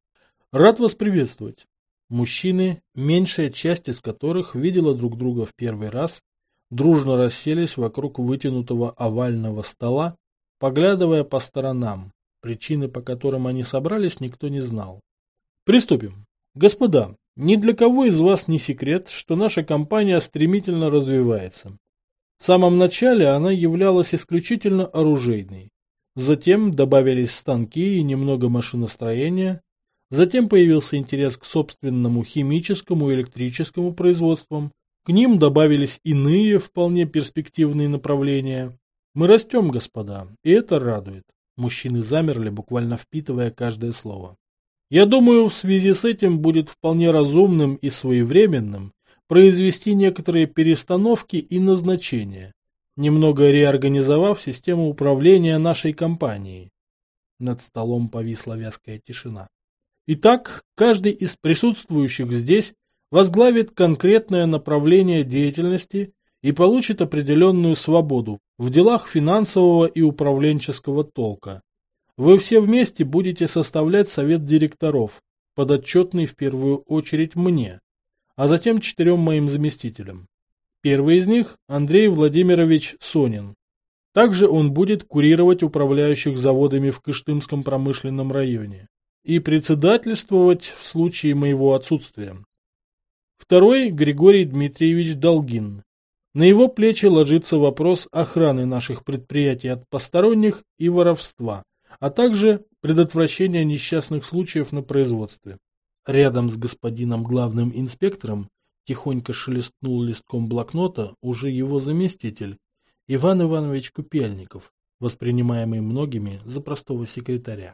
Рад вас приветствовать. Мужчины, меньшая часть из которых видела друг друга в первый раз, дружно расселись вокруг вытянутого овального стола, поглядывая по сторонам. Причины, по которым они собрались, никто не знал. Приступим. Господа, ни для кого из вас не секрет, что наша компания стремительно развивается. В самом начале она являлась исключительно оружейной. Затем добавились станки и немного машиностроения. Затем появился интерес к собственному химическому и электрическому производствам. К ним добавились иные, вполне перспективные направления. Мы растем, господа, и это радует. Мужчины замерли, буквально впитывая каждое слово. Я думаю, в связи с этим будет вполне разумным и своевременным произвести некоторые перестановки и назначения, немного реорганизовав систему управления нашей компанией. Над столом повисла вязкая тишина. Итак, каждый из присутствующих здесь возглавит конкретное направление деятельности и получит определенную свободу в делах финансового и управленческого толка. Вы все вместе будете составлять совет директоров, подотчетный в первую очередь мне, а затем четырем моим заместителям. Первый из них – Андрей Владимирович Сонин. Также он будет курировать управляющих заводами в Кыштымском промышленном районе и председательствовать в случае моего отсутствия. Второй – Григорий Дмитриевич Долгин. На его плечи ложится вопрос охраны наших предприятий от посторонних и воровства, а также предотвращения несчастных случаев на производстве. Рядом с господином главным инспектором тихонько шелестнул листком блокнота уже его заместитель Иван Иванович Купельников, воспринимаемый многими за простого секретаря.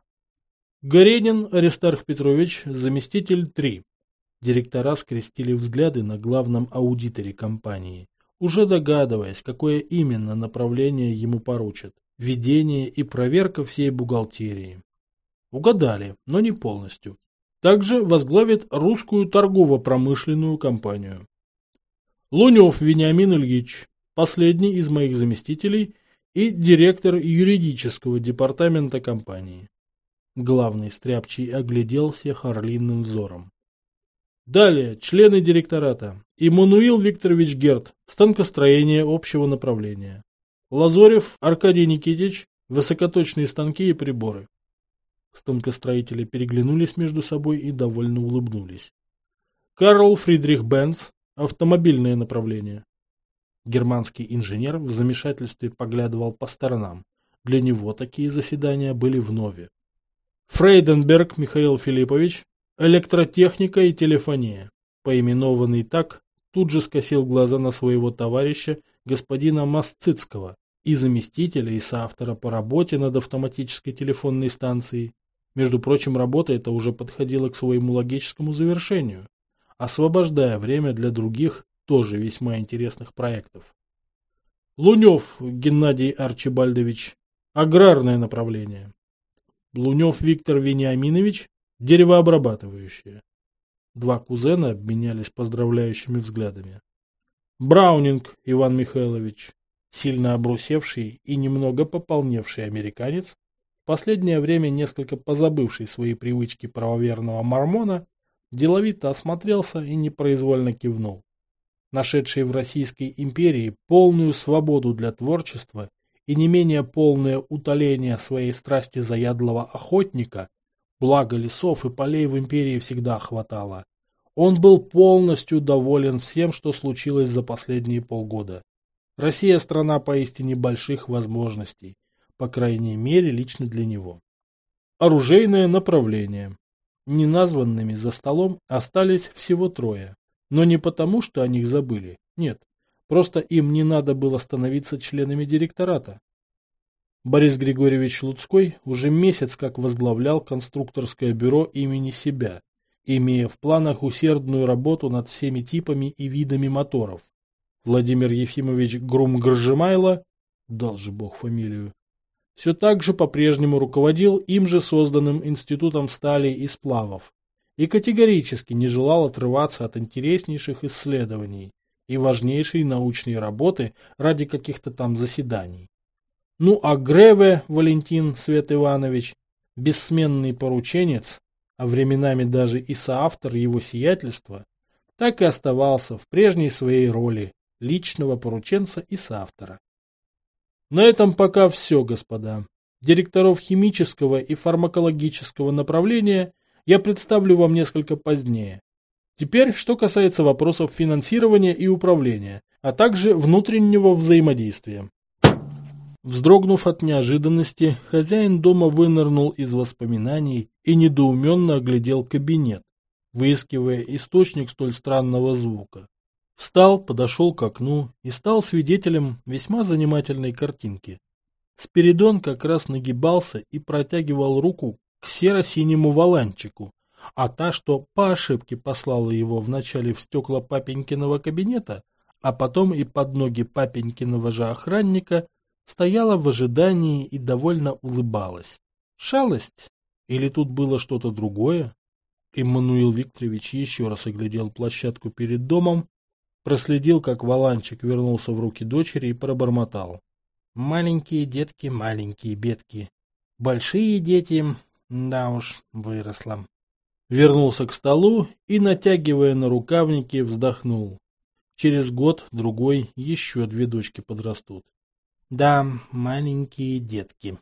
Горенин Аристарх Петрович, заместитель три. Директора скрестили взгляды на главном аудиторе компании, уже догадываясь, какое именно направление ему поручат – ведение и проверка всей бухгалтерии. Угадали, но не полностью. Также возглавит русскую торгово-промышленную компанию. Лунев Вениамин Ильич, последний из моих заместителей и директор юридического департамента компании. Главный стряпчий оглядел всех орлиным взором. Далее, члены директората. Иммануил Викторович Герд, станкостроение общего направления. Лазорев Аркадий Никитич, высокоточные станки и приборы. Станкостроители переглянулись между собой и довольно улыбнулись. Карл Фридрих Бенц, автомобильное направление. Германский инженер в замешательстве поглядывал по сторонам. Для него такие заседания были вновь. Фрейденберг Михаил Филиппович, электротехника и телефония. Поименованный так, тут же скосил глаза на своего товарища, господина Масцицкого, и заместителя, и соавтора по работе над автоматической телефонной станцией. Между прочим, работа эта уже подходила к своему логическому завершению, освобождая время для других, тоже весьма интересных проектов. Лунев Геннадий Арчибальдович, аграрное направление. Лунев Виктор Вениаминович, деревообрабатывающее. Два кузена обменялись поздравляющими взглядами. Браунинг Иван Михайлович, сильно обрусевший и немного пополневший американец, в последнее время несколько позабывший свои привычки правоверного мормона, деловито осмотрелся и непроизвольно кивнул. Нашедший в Российской империи полную свободу для творчества и не менее полное утоление своей страсти заядлого охотника, благо лесов и полей в империи всегда хватало, он был полностью доволен всем, что случилось за последние полгода. Россия – страна поистине больших возможностей, по крайней мере лично для него. Оружейное направление. Неназванными за столом остались всего трое. Но не потому, что о них забыли. Нет, просто им не надо было становиться членами директората. Борис Григорьевич Луцкой уже месяц как возглавлял конструкторское бюро имени себя, имея в планах усердную работу над всеми типами и видами моторов. Владимир Ефимович Грум-Гржемайло, дал же бог фамилию, все так же по-прежнему руководил им же созданным институтом стали и сплавов и категорически не желал отрываться от интереснейших исследований и важнейшей научной работы ради каких-то там заседаний. Ну а Греве Валентин Свет Иванович, бессменный порученец, а временами даже и соавтор его сиятельства, так и оставался в прежней своей роли личного порученца и соавтора. На этом пока все, господа. Директоров химического и фармакологического направления я представлю вам несколько позднее. Теперь, что касается вопросов финансирования и управления, а также внутреннего взаимодействия. Вздрогнув от неожиданности, хозяин дома вынырнул из воспоминаний и недоуменно оглядел кабинет, выискивая источник столь странного звука. Встал, подошел к окну и стал свидетелем весьма занимательной картинки. Спиридон как раз нагибался и протягивал руку к серо-синему валанчику, а та, что по ошибке послала его вначале в стекла папенькиного кабинета, а потом и под ноги папенькиного же охранника, стояла в ожидании и довольно улыбалась. Шалость? Или тут было что-то другое? Иммануил Викторович еще раз оглядел площадку перед домом, проследил, как валанчик вернулся в руки дочери и пробормотал. Маленькие детки, маленькие бедки. Большие дети, да уж, выросла. Вернулся к столу и, натягивая на рукавники, вздохнул. Через год-другой еще две дочки подрастут. Да, маленькие детки.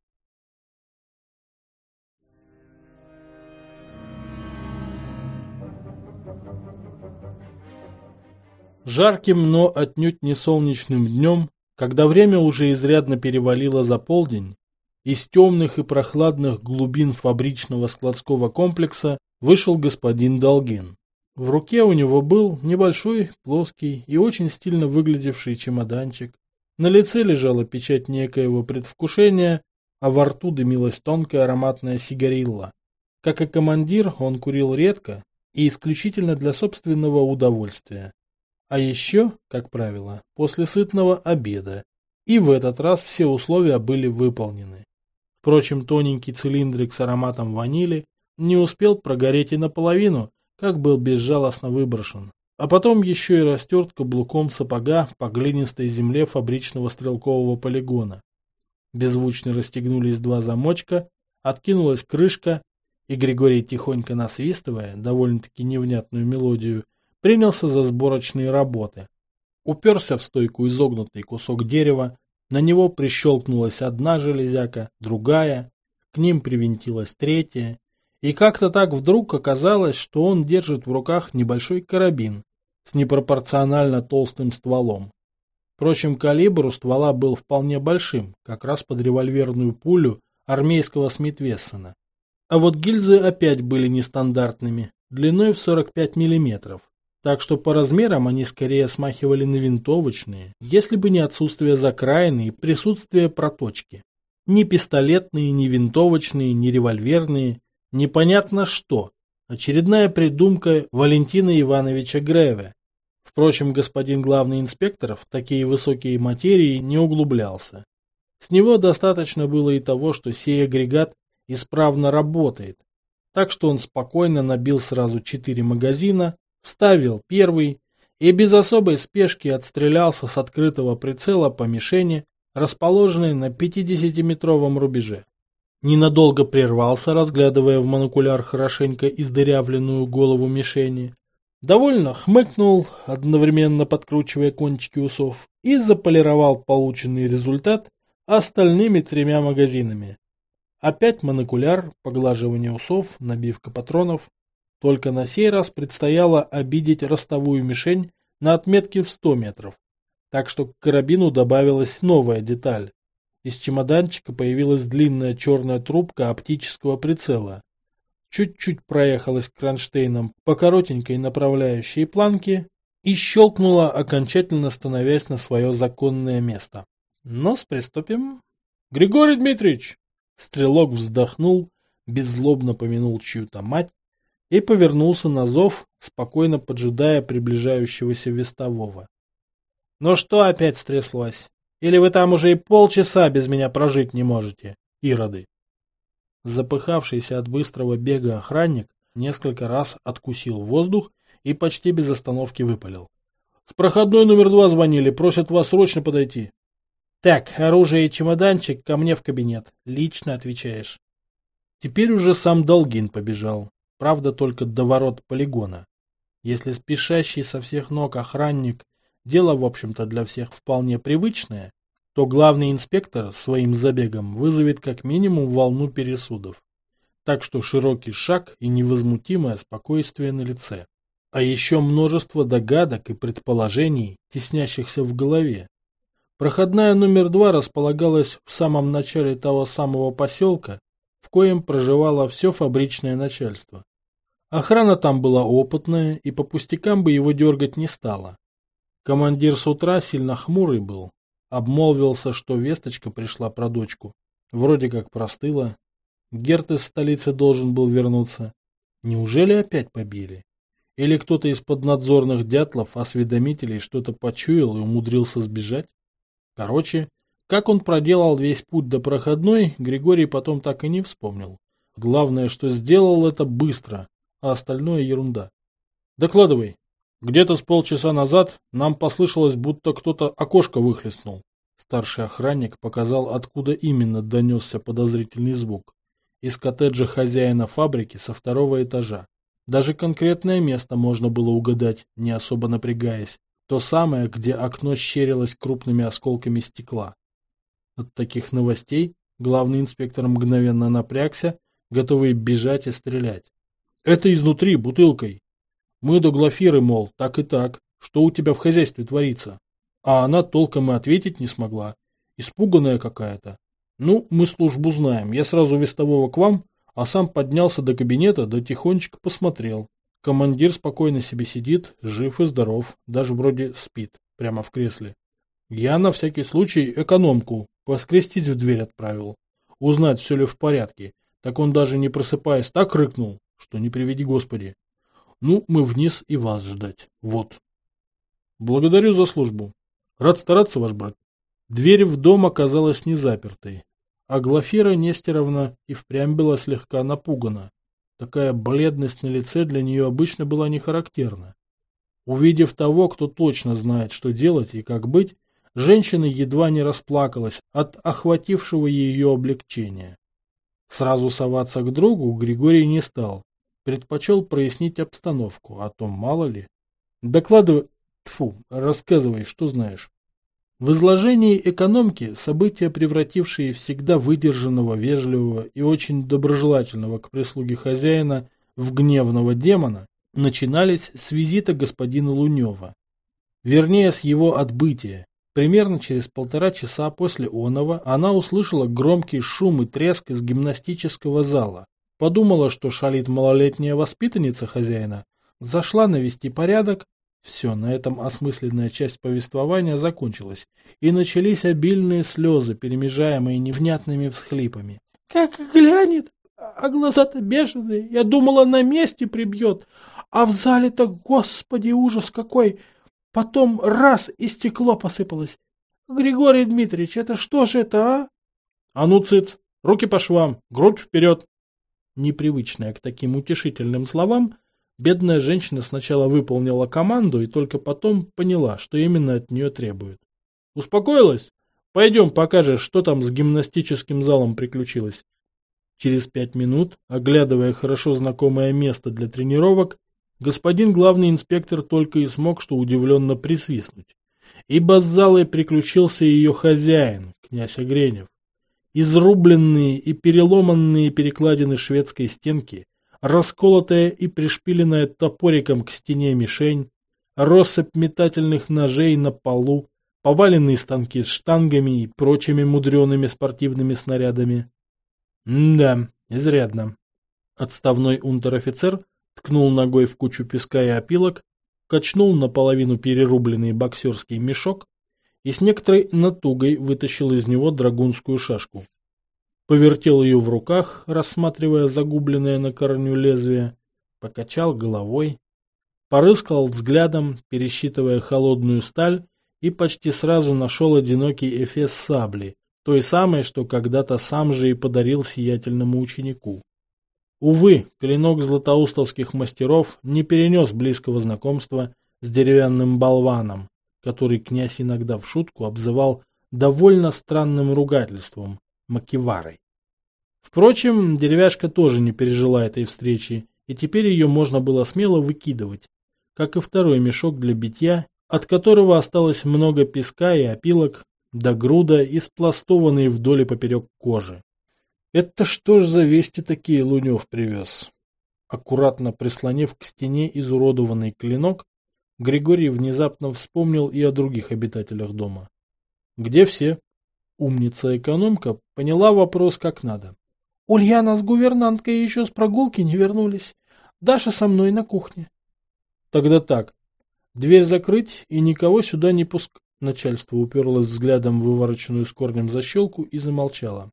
Жарким, но отнюдь не солнечным днем, когда время уже изрядно перевалило за полдень, из темных и прохладных глубин фабричного складского комплекса вышел господин Долгин. В руке у него был небольшой, плоский и очень стильно выглядевший чемоданчик. На лице лежала печать некоего предвкушения, а во рту дымилась тонкая ароматная сигарилла. Как и командир, он курил редко и исключительно для собственного удовольствия. А еще, как правило, после сытного обеда. И в этот раз все условия были выполнены. Впрочем, тоненький цилиндрик с ароматом ванили не успел прогореть и наполовину, как был безжалостно выброшен. А потом еще и растерт каблуком сапога по глинистой земле фабричного стрелкового полигона. Беззвучно расстегнулись два замочка, откинулась крышка, И Григорий, тихонько насвистывая довольно-таки невнятную мелодию, принялся за сборочные работы. Уперся в стойку изогнутый кусок дерева, на него прищелкнулась одна железяка, другая, к ним привинтилась третья, и как-то так вдруг оказалось, что он держит в руках небольшой карабин с непропорционально толстым стволом. Впрочем, калибр у ствола был вполне большим, как раз под револьверную пулю армейского Смит-Вессона. А вот гильзы опять были нестандартными, длиной в сорок пять миллиметров, так что по размерам они скорее смахивали на винтовочные, если бы не отсутствие закраины и присутствие проточки. Ни пистолетные, ни винтовочные, ни револьверные, непонятно что. Очередная придумка Валентина Ивановича Греве. Впрочем, господин главный инспектор в такие высокие материи не углублялся. С него достаточно было и того, что сей агрегат исправно работает. Так что он спокойно набил сразу четыре магазина, вставил первый и без особой спешки отстрелялся с открытого прицела по мишени, расположенной на пятидесятиметровом рубеже. Ненадолго прервался, разглядывая в монокуляр хорошенько издырявленную голову мишени. Довольно хмыкнул, одновременно подкручивая кончики усов, и заполировал полученный результат остальными тремя магазинами. Опять монокуляр, поглаживание усов, набивка патронов. Только на сей раз предстояло обидеть ростовую мишень на отметке в сто метров. Так что к карабину добавилась новая деталь. Из чемоданчика появилась длинная черная трубка оптического прицела. Чуть-чуть проехалась кронштейном по коротенькой направляющей планке и щелкнула, окончательно становясь на свое законное место. Ну-с, приступим. Григорий Дмитриевич! Стрелок вздохнул, беззлобно помянул чью-то мать и повернулся на зов, спокойно поджидая приближающегося вестового. Ну что опять стряслось? Или вы там уже и полчаса без меня прожить не можете, ироды? Запыхавшийся от быстрого бега охранник несколько раз откусил воздух и почти без остановки выпалил. С проходной номер два звонили, просят вас срочно подойти. Так, оружие и чемоданчик ко мне в кабинет. Лично отвечаешь. Теперь уже сам Долгин побежал. Правда, только до ворот полигона. Если спешащий со всех ног охранник дело, в общем-то, для всех вполне привычное, то главный инспектор своим забегом вызовет как минимум волну пересудов. Так что широкий шаг и невозмутимое спокойствие на лице. А еще множество догадок и предположений, теснящихся в голове. Проходная номер два располагалась в самом начале того самого поселка, в коем проживало все фабричное начальство. Охрана там была опытная, и по пустякам бы его дергать не стала. Командир с утра сильно хмурый был, обмолвился, что весточка пришла про дочку. Вроде как простыла. Герт из столицы должен был вернуться. Неужели опять побили? Или кто-то из поднадзорных дятлов, осведомителей, что-то почуял и умудрился сбежать? Короче, как он проделал весь путь до проходной, Григорий потом так и не вспомнил. Главное, что сделал это быстро, а остальное ерунда. Докладывай. Где-то с полчаса назад нам послышалось, будто кто-то окошко выхлестнул. Старший охранник показал, откуда именно донесся подозрительный звук. Из коттеджа хозяина фабрики со второго этажа. Даже конкретное место можно было угадать, не особо напрягаясь. То самое, где окно щерилось крупными осколками стекла. От таких новостей главный инспектор мгновенно напрягся, готовый бежать и стрелять. Это изнутри, бутылкой. Мы до Глафиры, мол, так и так, что у тебя в хозяйстве творится. А она толком и ответить не смогла. Испуганная какая-то. Ну, мы службу знаем. Я сразу вестового к вам, а сам поднялся до кабинета, да тихонечко посмотрел. Командир спокойно себе сидит, жив и здоров, даже вроде спит, прямо в кресле. Я на всякий случай экономку поскрестить в дверь отправил. Узнать, все ли в порядке. Так он даже не просыпаясь так рыкнул, что не приведи Господи. Ну, мы вниз и вас ждать. Вот. Благодарю за службу. Рад стараться, ваш брат. Дверь в дом оказалась не запертой, а Глафира Нестеровна и впрямь была слегка напугана. Такая бледность на лице для нее обычно была не характерна. Увидев того, кто точно знает, что делать и как быть, женщина едва не расплакалась от охватившего ее облегчения. Сразу соваться к другу Григорий не стал. Предпочел прояснить обстановку, а то мало ли. Докладывай, тьфу, рассказывай, что знаешь. В изложении экономки события, превратившие всегда выдержанного, вежливого и очень доброжелательного к прислуге хозяина в гневного демона, начинались с визита господина Лунева. Вернее, с его отбытия. Примерно через полтора часа после оного она услышала громкий шум и треск из гимнастического зала. Подумала, что шалит малолетняя воспитанница хозяина, зашла навести порядок. Все, на этом осмысленная часть повествования закончилась, и начались обильные слезы, перемежаемые невнятными всхлипами. «Как глянет, а глаза-то бешеные, я думала, на месте прибьет, а в зале-то, господи, ужас какой! Потом раз, и стекло посыпалось. Григорий Дмитриевич, это что же это, а?» «А ну, цыц, руки по швам, грудь вперед!» Непривычная к таким утешительным словам, бедная женщина сначала выполнила команду и только потом поняла, что именно от нее требуют. «Успокоилась? Пойдем покажешь, что там с гимнастическим залом приключилось». Через пять минут, оглядывая хорошо знакомое место для тренировок, господин главный инспектор только и смог что удивленно присвистнуть. Ибо с залой приключился ее хозяин, князь Огренев. Изрубленные и переломанные перекладины шведской стенки, расколотая и пришпиленная топориком к стене мишень, россыпь метательных ножей на полу, поваленные станки с штангами и прочими мудреными спортивными снарядами. М-да, изрядно. Отставной унтер-офицер ткнул ногой в кучу песка и опилок, качнул наполовину перерубленный боксерский мешок и с некоторой натугой вытащил из него драгунскую шашку. Повертел ее в руках, рассматривая загубленное на корню лезвие, покачал головой, порыскал взглядом, пересчитывая холодную сталь, и почти сразу нашел одинокий эфес сабли, той самой, что когда-то сам же и подарил сиятельному ученику. Увы, клинок златоустовских мастеров не перенес близкого знакомства с деревянным болваном, который князь иногда в шутку обзывал довольно странным ругательством – макиварой. Впрочем, деревяшка тоже не пережила этой встречи, и теперь ее можно было смело выкидывать, как и второй мешок для битья, от которого осталось много песка и опилок, до груда испластованной вдоль и поперек кожи. Это что ж за вести такие Лунев привез? Аккуратно прислонив к стене изуродованный клинок, Григорий внезапно вспомнил и о других обитателях дома. Где все? Умница-экономка поняла вопрос как надо. Ульяна с гувернанткой еще с прогулки не вернулись. Даша со мной на кухне. Тогда так. Дверь закрыть и никого сюда не пуск... Начальство уперлось взглядом в вывороченную с корнем защелку и замолчало.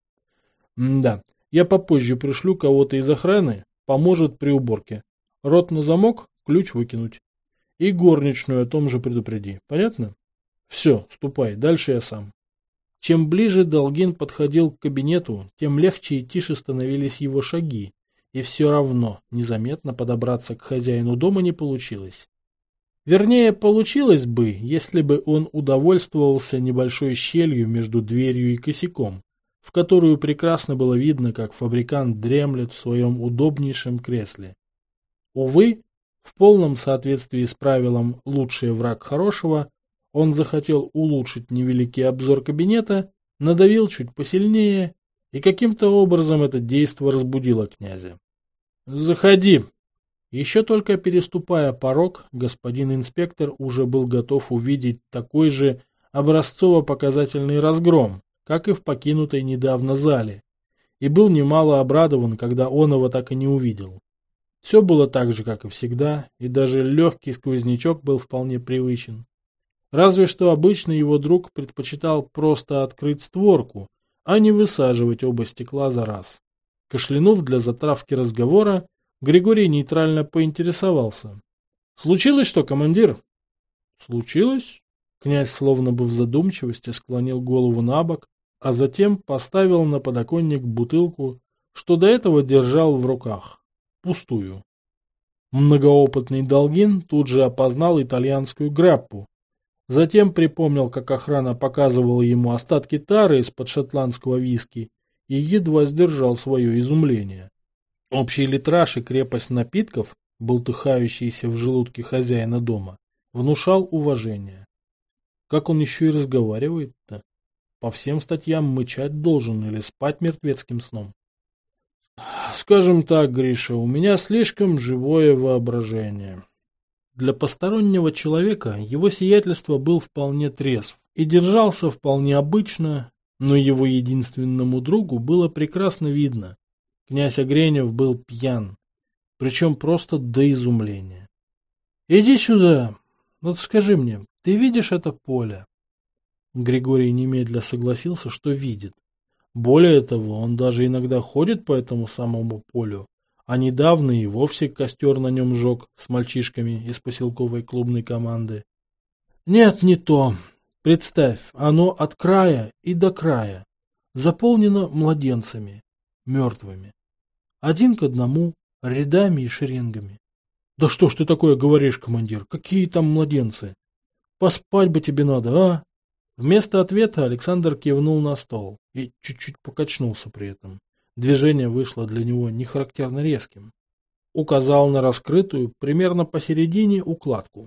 Да, я попозже пришлю кого-то из охраны, поможет при уборке. Рот на замок, ключ выкинуть. И горничную о том же предупреди. Понятно? Все, ступай, дальше я сам. Чем ближе Долгин подходил к кабинету, тем легче и тише становились его шаги, и все равно незаметно подобраться к хозяину дома не получилось. Вернее, получилось бы, если бы он удовольствовался небольшой щелью между дверью и косяком, в которую прекрасно было видно, как фабрикант дремлет в своем удобнейшем кресле. Увы, в полном соответствии с правилом «лучший враг хорошего», он захотел улучшить невеликий обзор кабинета, надавил чуть посильнее, и каким-то образом это действо разбудило князя. «Заходи!» Еще только переступая порог, господин инспектор уже был готов увидеть такой же образцово-показательный разгром, как и в покинутой недавно зале, и был немало обрадован, когда он его так и не увидел. Все было так же, как и всегда, и даже легкий сквознячок был вполне привычен. Разве что обычно его друг предпочитал просто открыть створку, а не высаживать оба стекла за раз. Кашлянув для затравки разговора, Григорий нейтрально поинтересовался. «Случилось что, командир?» «Случилось?» Князь словно бы в задумчивости склонил голову на бок, а затем поставил на подоконник бутылку, что до этого держал в руках. Пустую. Многоопытный Долгин тут же опознал итальянскую граппу. Затем припомнил, как охрана показывала ему остатки тары из-под шотландского виски, и едва сдержал свое изумление. Общий литраж и крепость напитков, болтыхающиеся в желудке хозяина дома, внушал уважение. Как он еще и разговаривает-то? По всем статьям мычать должен или спать мертвецким сном. Скажем так, Гриша, у меня слишком живое воображение. Для постороннего человека его сиятельство был вполне трезв и держался вполне обычно, но его единственному другу было прекрасно видно. Князь Огренев был пьян, причем просто до изумления. «Иди сюда, вот скажи мне, ты видишь это поле?» Григорий немедля согласился, что видит. Более того, он даже иногда ходит по этому самому полю, а недавно и вовсе костер на нем жег с мальчишками из поселковой клубной команды. Нет, не то. Представь, оно от края и до края заполнено младенцами, мертвыми. Один к одному, рядами и шеренгами. Да что ж ты такое говоришь, командир? Какие там младенцы? Поспать бы тебе надо, а? Вместо ответа Александр кивнул на стол и чуть-чуть покачнулся при этом. Движение вышло для него нехарактерно резким. Указал на раскрытую, примерно посередине, укладку.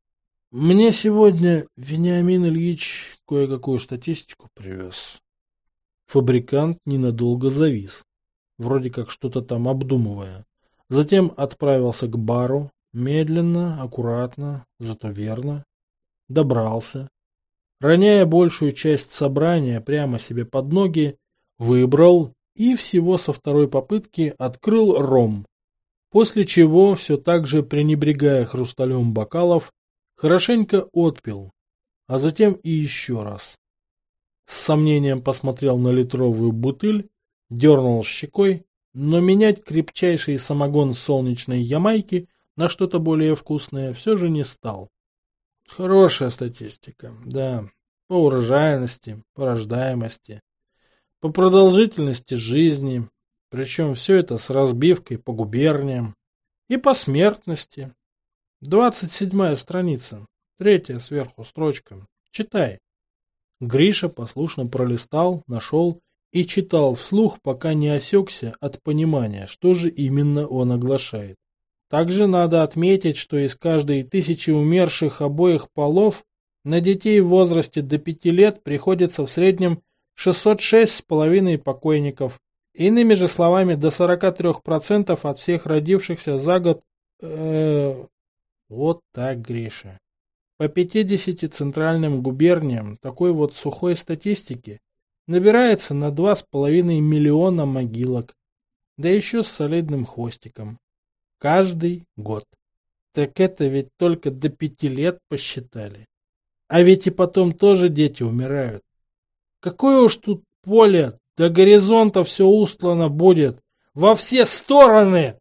Мне сегодня Вениамин Ильич кое-какую статистику привез. Фабрикант ненадолго завис, вроде как что-то там обдумывая. Затем отправился к бару, медленно, аккуратно, зато верно. Добрался. Роняя большую часть собрания прямо себе под ноги, выбрал и всего со второй попытки открыл ром. После чего, все так же пренебрегая хрусталем бокалов, хорошенько отпил, а затем и еще раз. С сомнением посмотрел на литровую бутыль, дернул щекой, но менять крепчайший самогон солнечной Ямайки на что-то более вкусное все же не стал. Хорошая статистика, да, по урожайности, по рождаемости, по продолжительности жизни, причем все это с разбивкой по губерниям, и по смертности. Двадцать седьмая страница, третья сверху строчка. Читай. Гриша послушно пролистал, нашел и читал вслух, пока не осекся от понимания, что же именно он оглашает. Также надо отметить, что из каждой тысячи умерших обоих полов на детей в возрасте до пяти лет приходится в среднем шестьсот шесть с половиной покойников. Иными же словами, до сорока трёх процентов от всех родившихся за год... Э, вот так, Гриша. По пятидесяти центральным губерниям такой вот сухой статистики набирается на два с половиной миллиона могилок, да еще с солидным хвостиком. Каждый год. Так это ведь только до пяти лет посчитали. А ведь и потом тоже дети умирают. Какое уж тут поле, до горизонта все устлано будет. Во все стороны!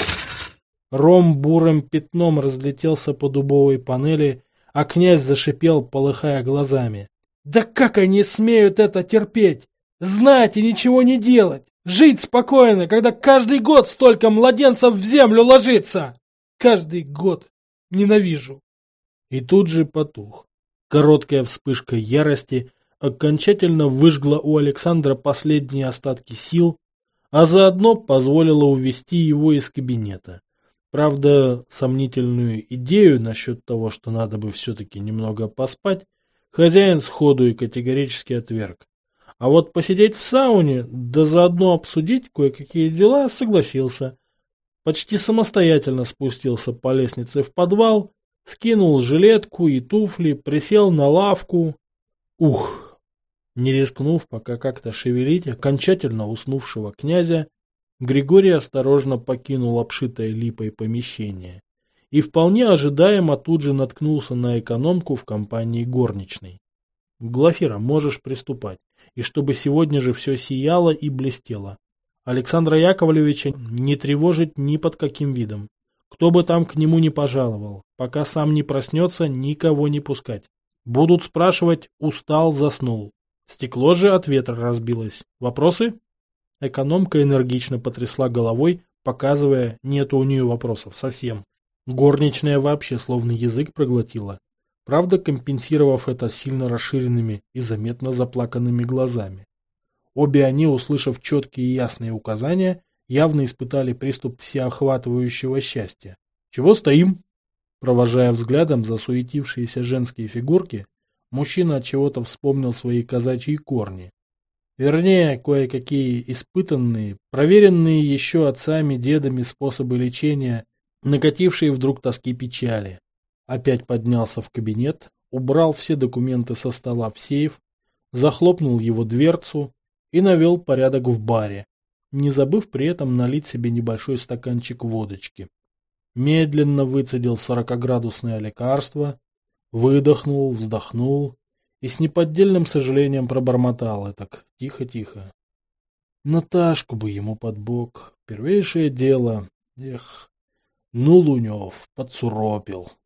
Ром бурым пятном разлетелся по дубовой панели, а князь зашипел, полыхая глазами. Да как они смеют это терпеть? Знать и ничего не делать! Жить спокойно, когда каждый год столько младенцев в землю ложится! Каждый год. Ненавижу. И тут же потух. Короткая вспышка ярости окончательно выжгла у Александра последние остатки сил, а заодно позволила увести его из кабинета. Правда, сомнительную идею насчет того, что надо бы все-таки немного поспать, хозяин сходу и категорически отверг. А вот посидеть в сауне, да заодно обсудить кое-какие дела, согласился. Почти самостоятельно спустился по лестнице в подвал, скинул жилетку и туфли, присел на лавку. Ух! Не рискнув пока как-то шевелить окончательно уснувшего князя, Григорий осторожно покинул обшитое липой помещение и вполне ожидаемо тут же наткнулся на экономку в компании горничной. Глафира, можешь приступать, и чтобы сегодня же все сияло и блестело. Александра Яковлевича не тревожить ни под каким видом. Кто бы там к нему не пожаловал, пока сам не проснется, никого не пускать. Будут спрашивать, устал, заснул. Стекло же от ветра разбилось. Вопросы? Экономка энергично потрясла головой, показывая, нету у нее вопросов совсем. Горничная вообще словно язык проглотила, правда компенсировав это сильно расширенными и заметно заплаканными глазами. Обе они, услышав четкие и ясные указания, явно испытали приступ всеохватывающего счастья. «Чего стоим?» Провожая взглядом засуетившиеся женские фигурки, мужчина от чего-то вспомнил свои казачьи корни. Вернее, кое-какие испытанные, проверенные еще отцами-дедами способы лечения, накатившие вдруг тоски печали. Опять поднялся в кабинет, убрал все документы со стола в сейф, захлопнул его дверцу и навел порядок в баре, не забыв при этом налить себе небольшой стаканчик водочки. Медленно выцедил сорокаградусное лекарство, выдохнул, вздохнул и с неподдельным сожалением пробормотал этак тихо-тихо. Наташку бы ему под бок, первейшее дело. Эх, ну, Лунев, подсуропил.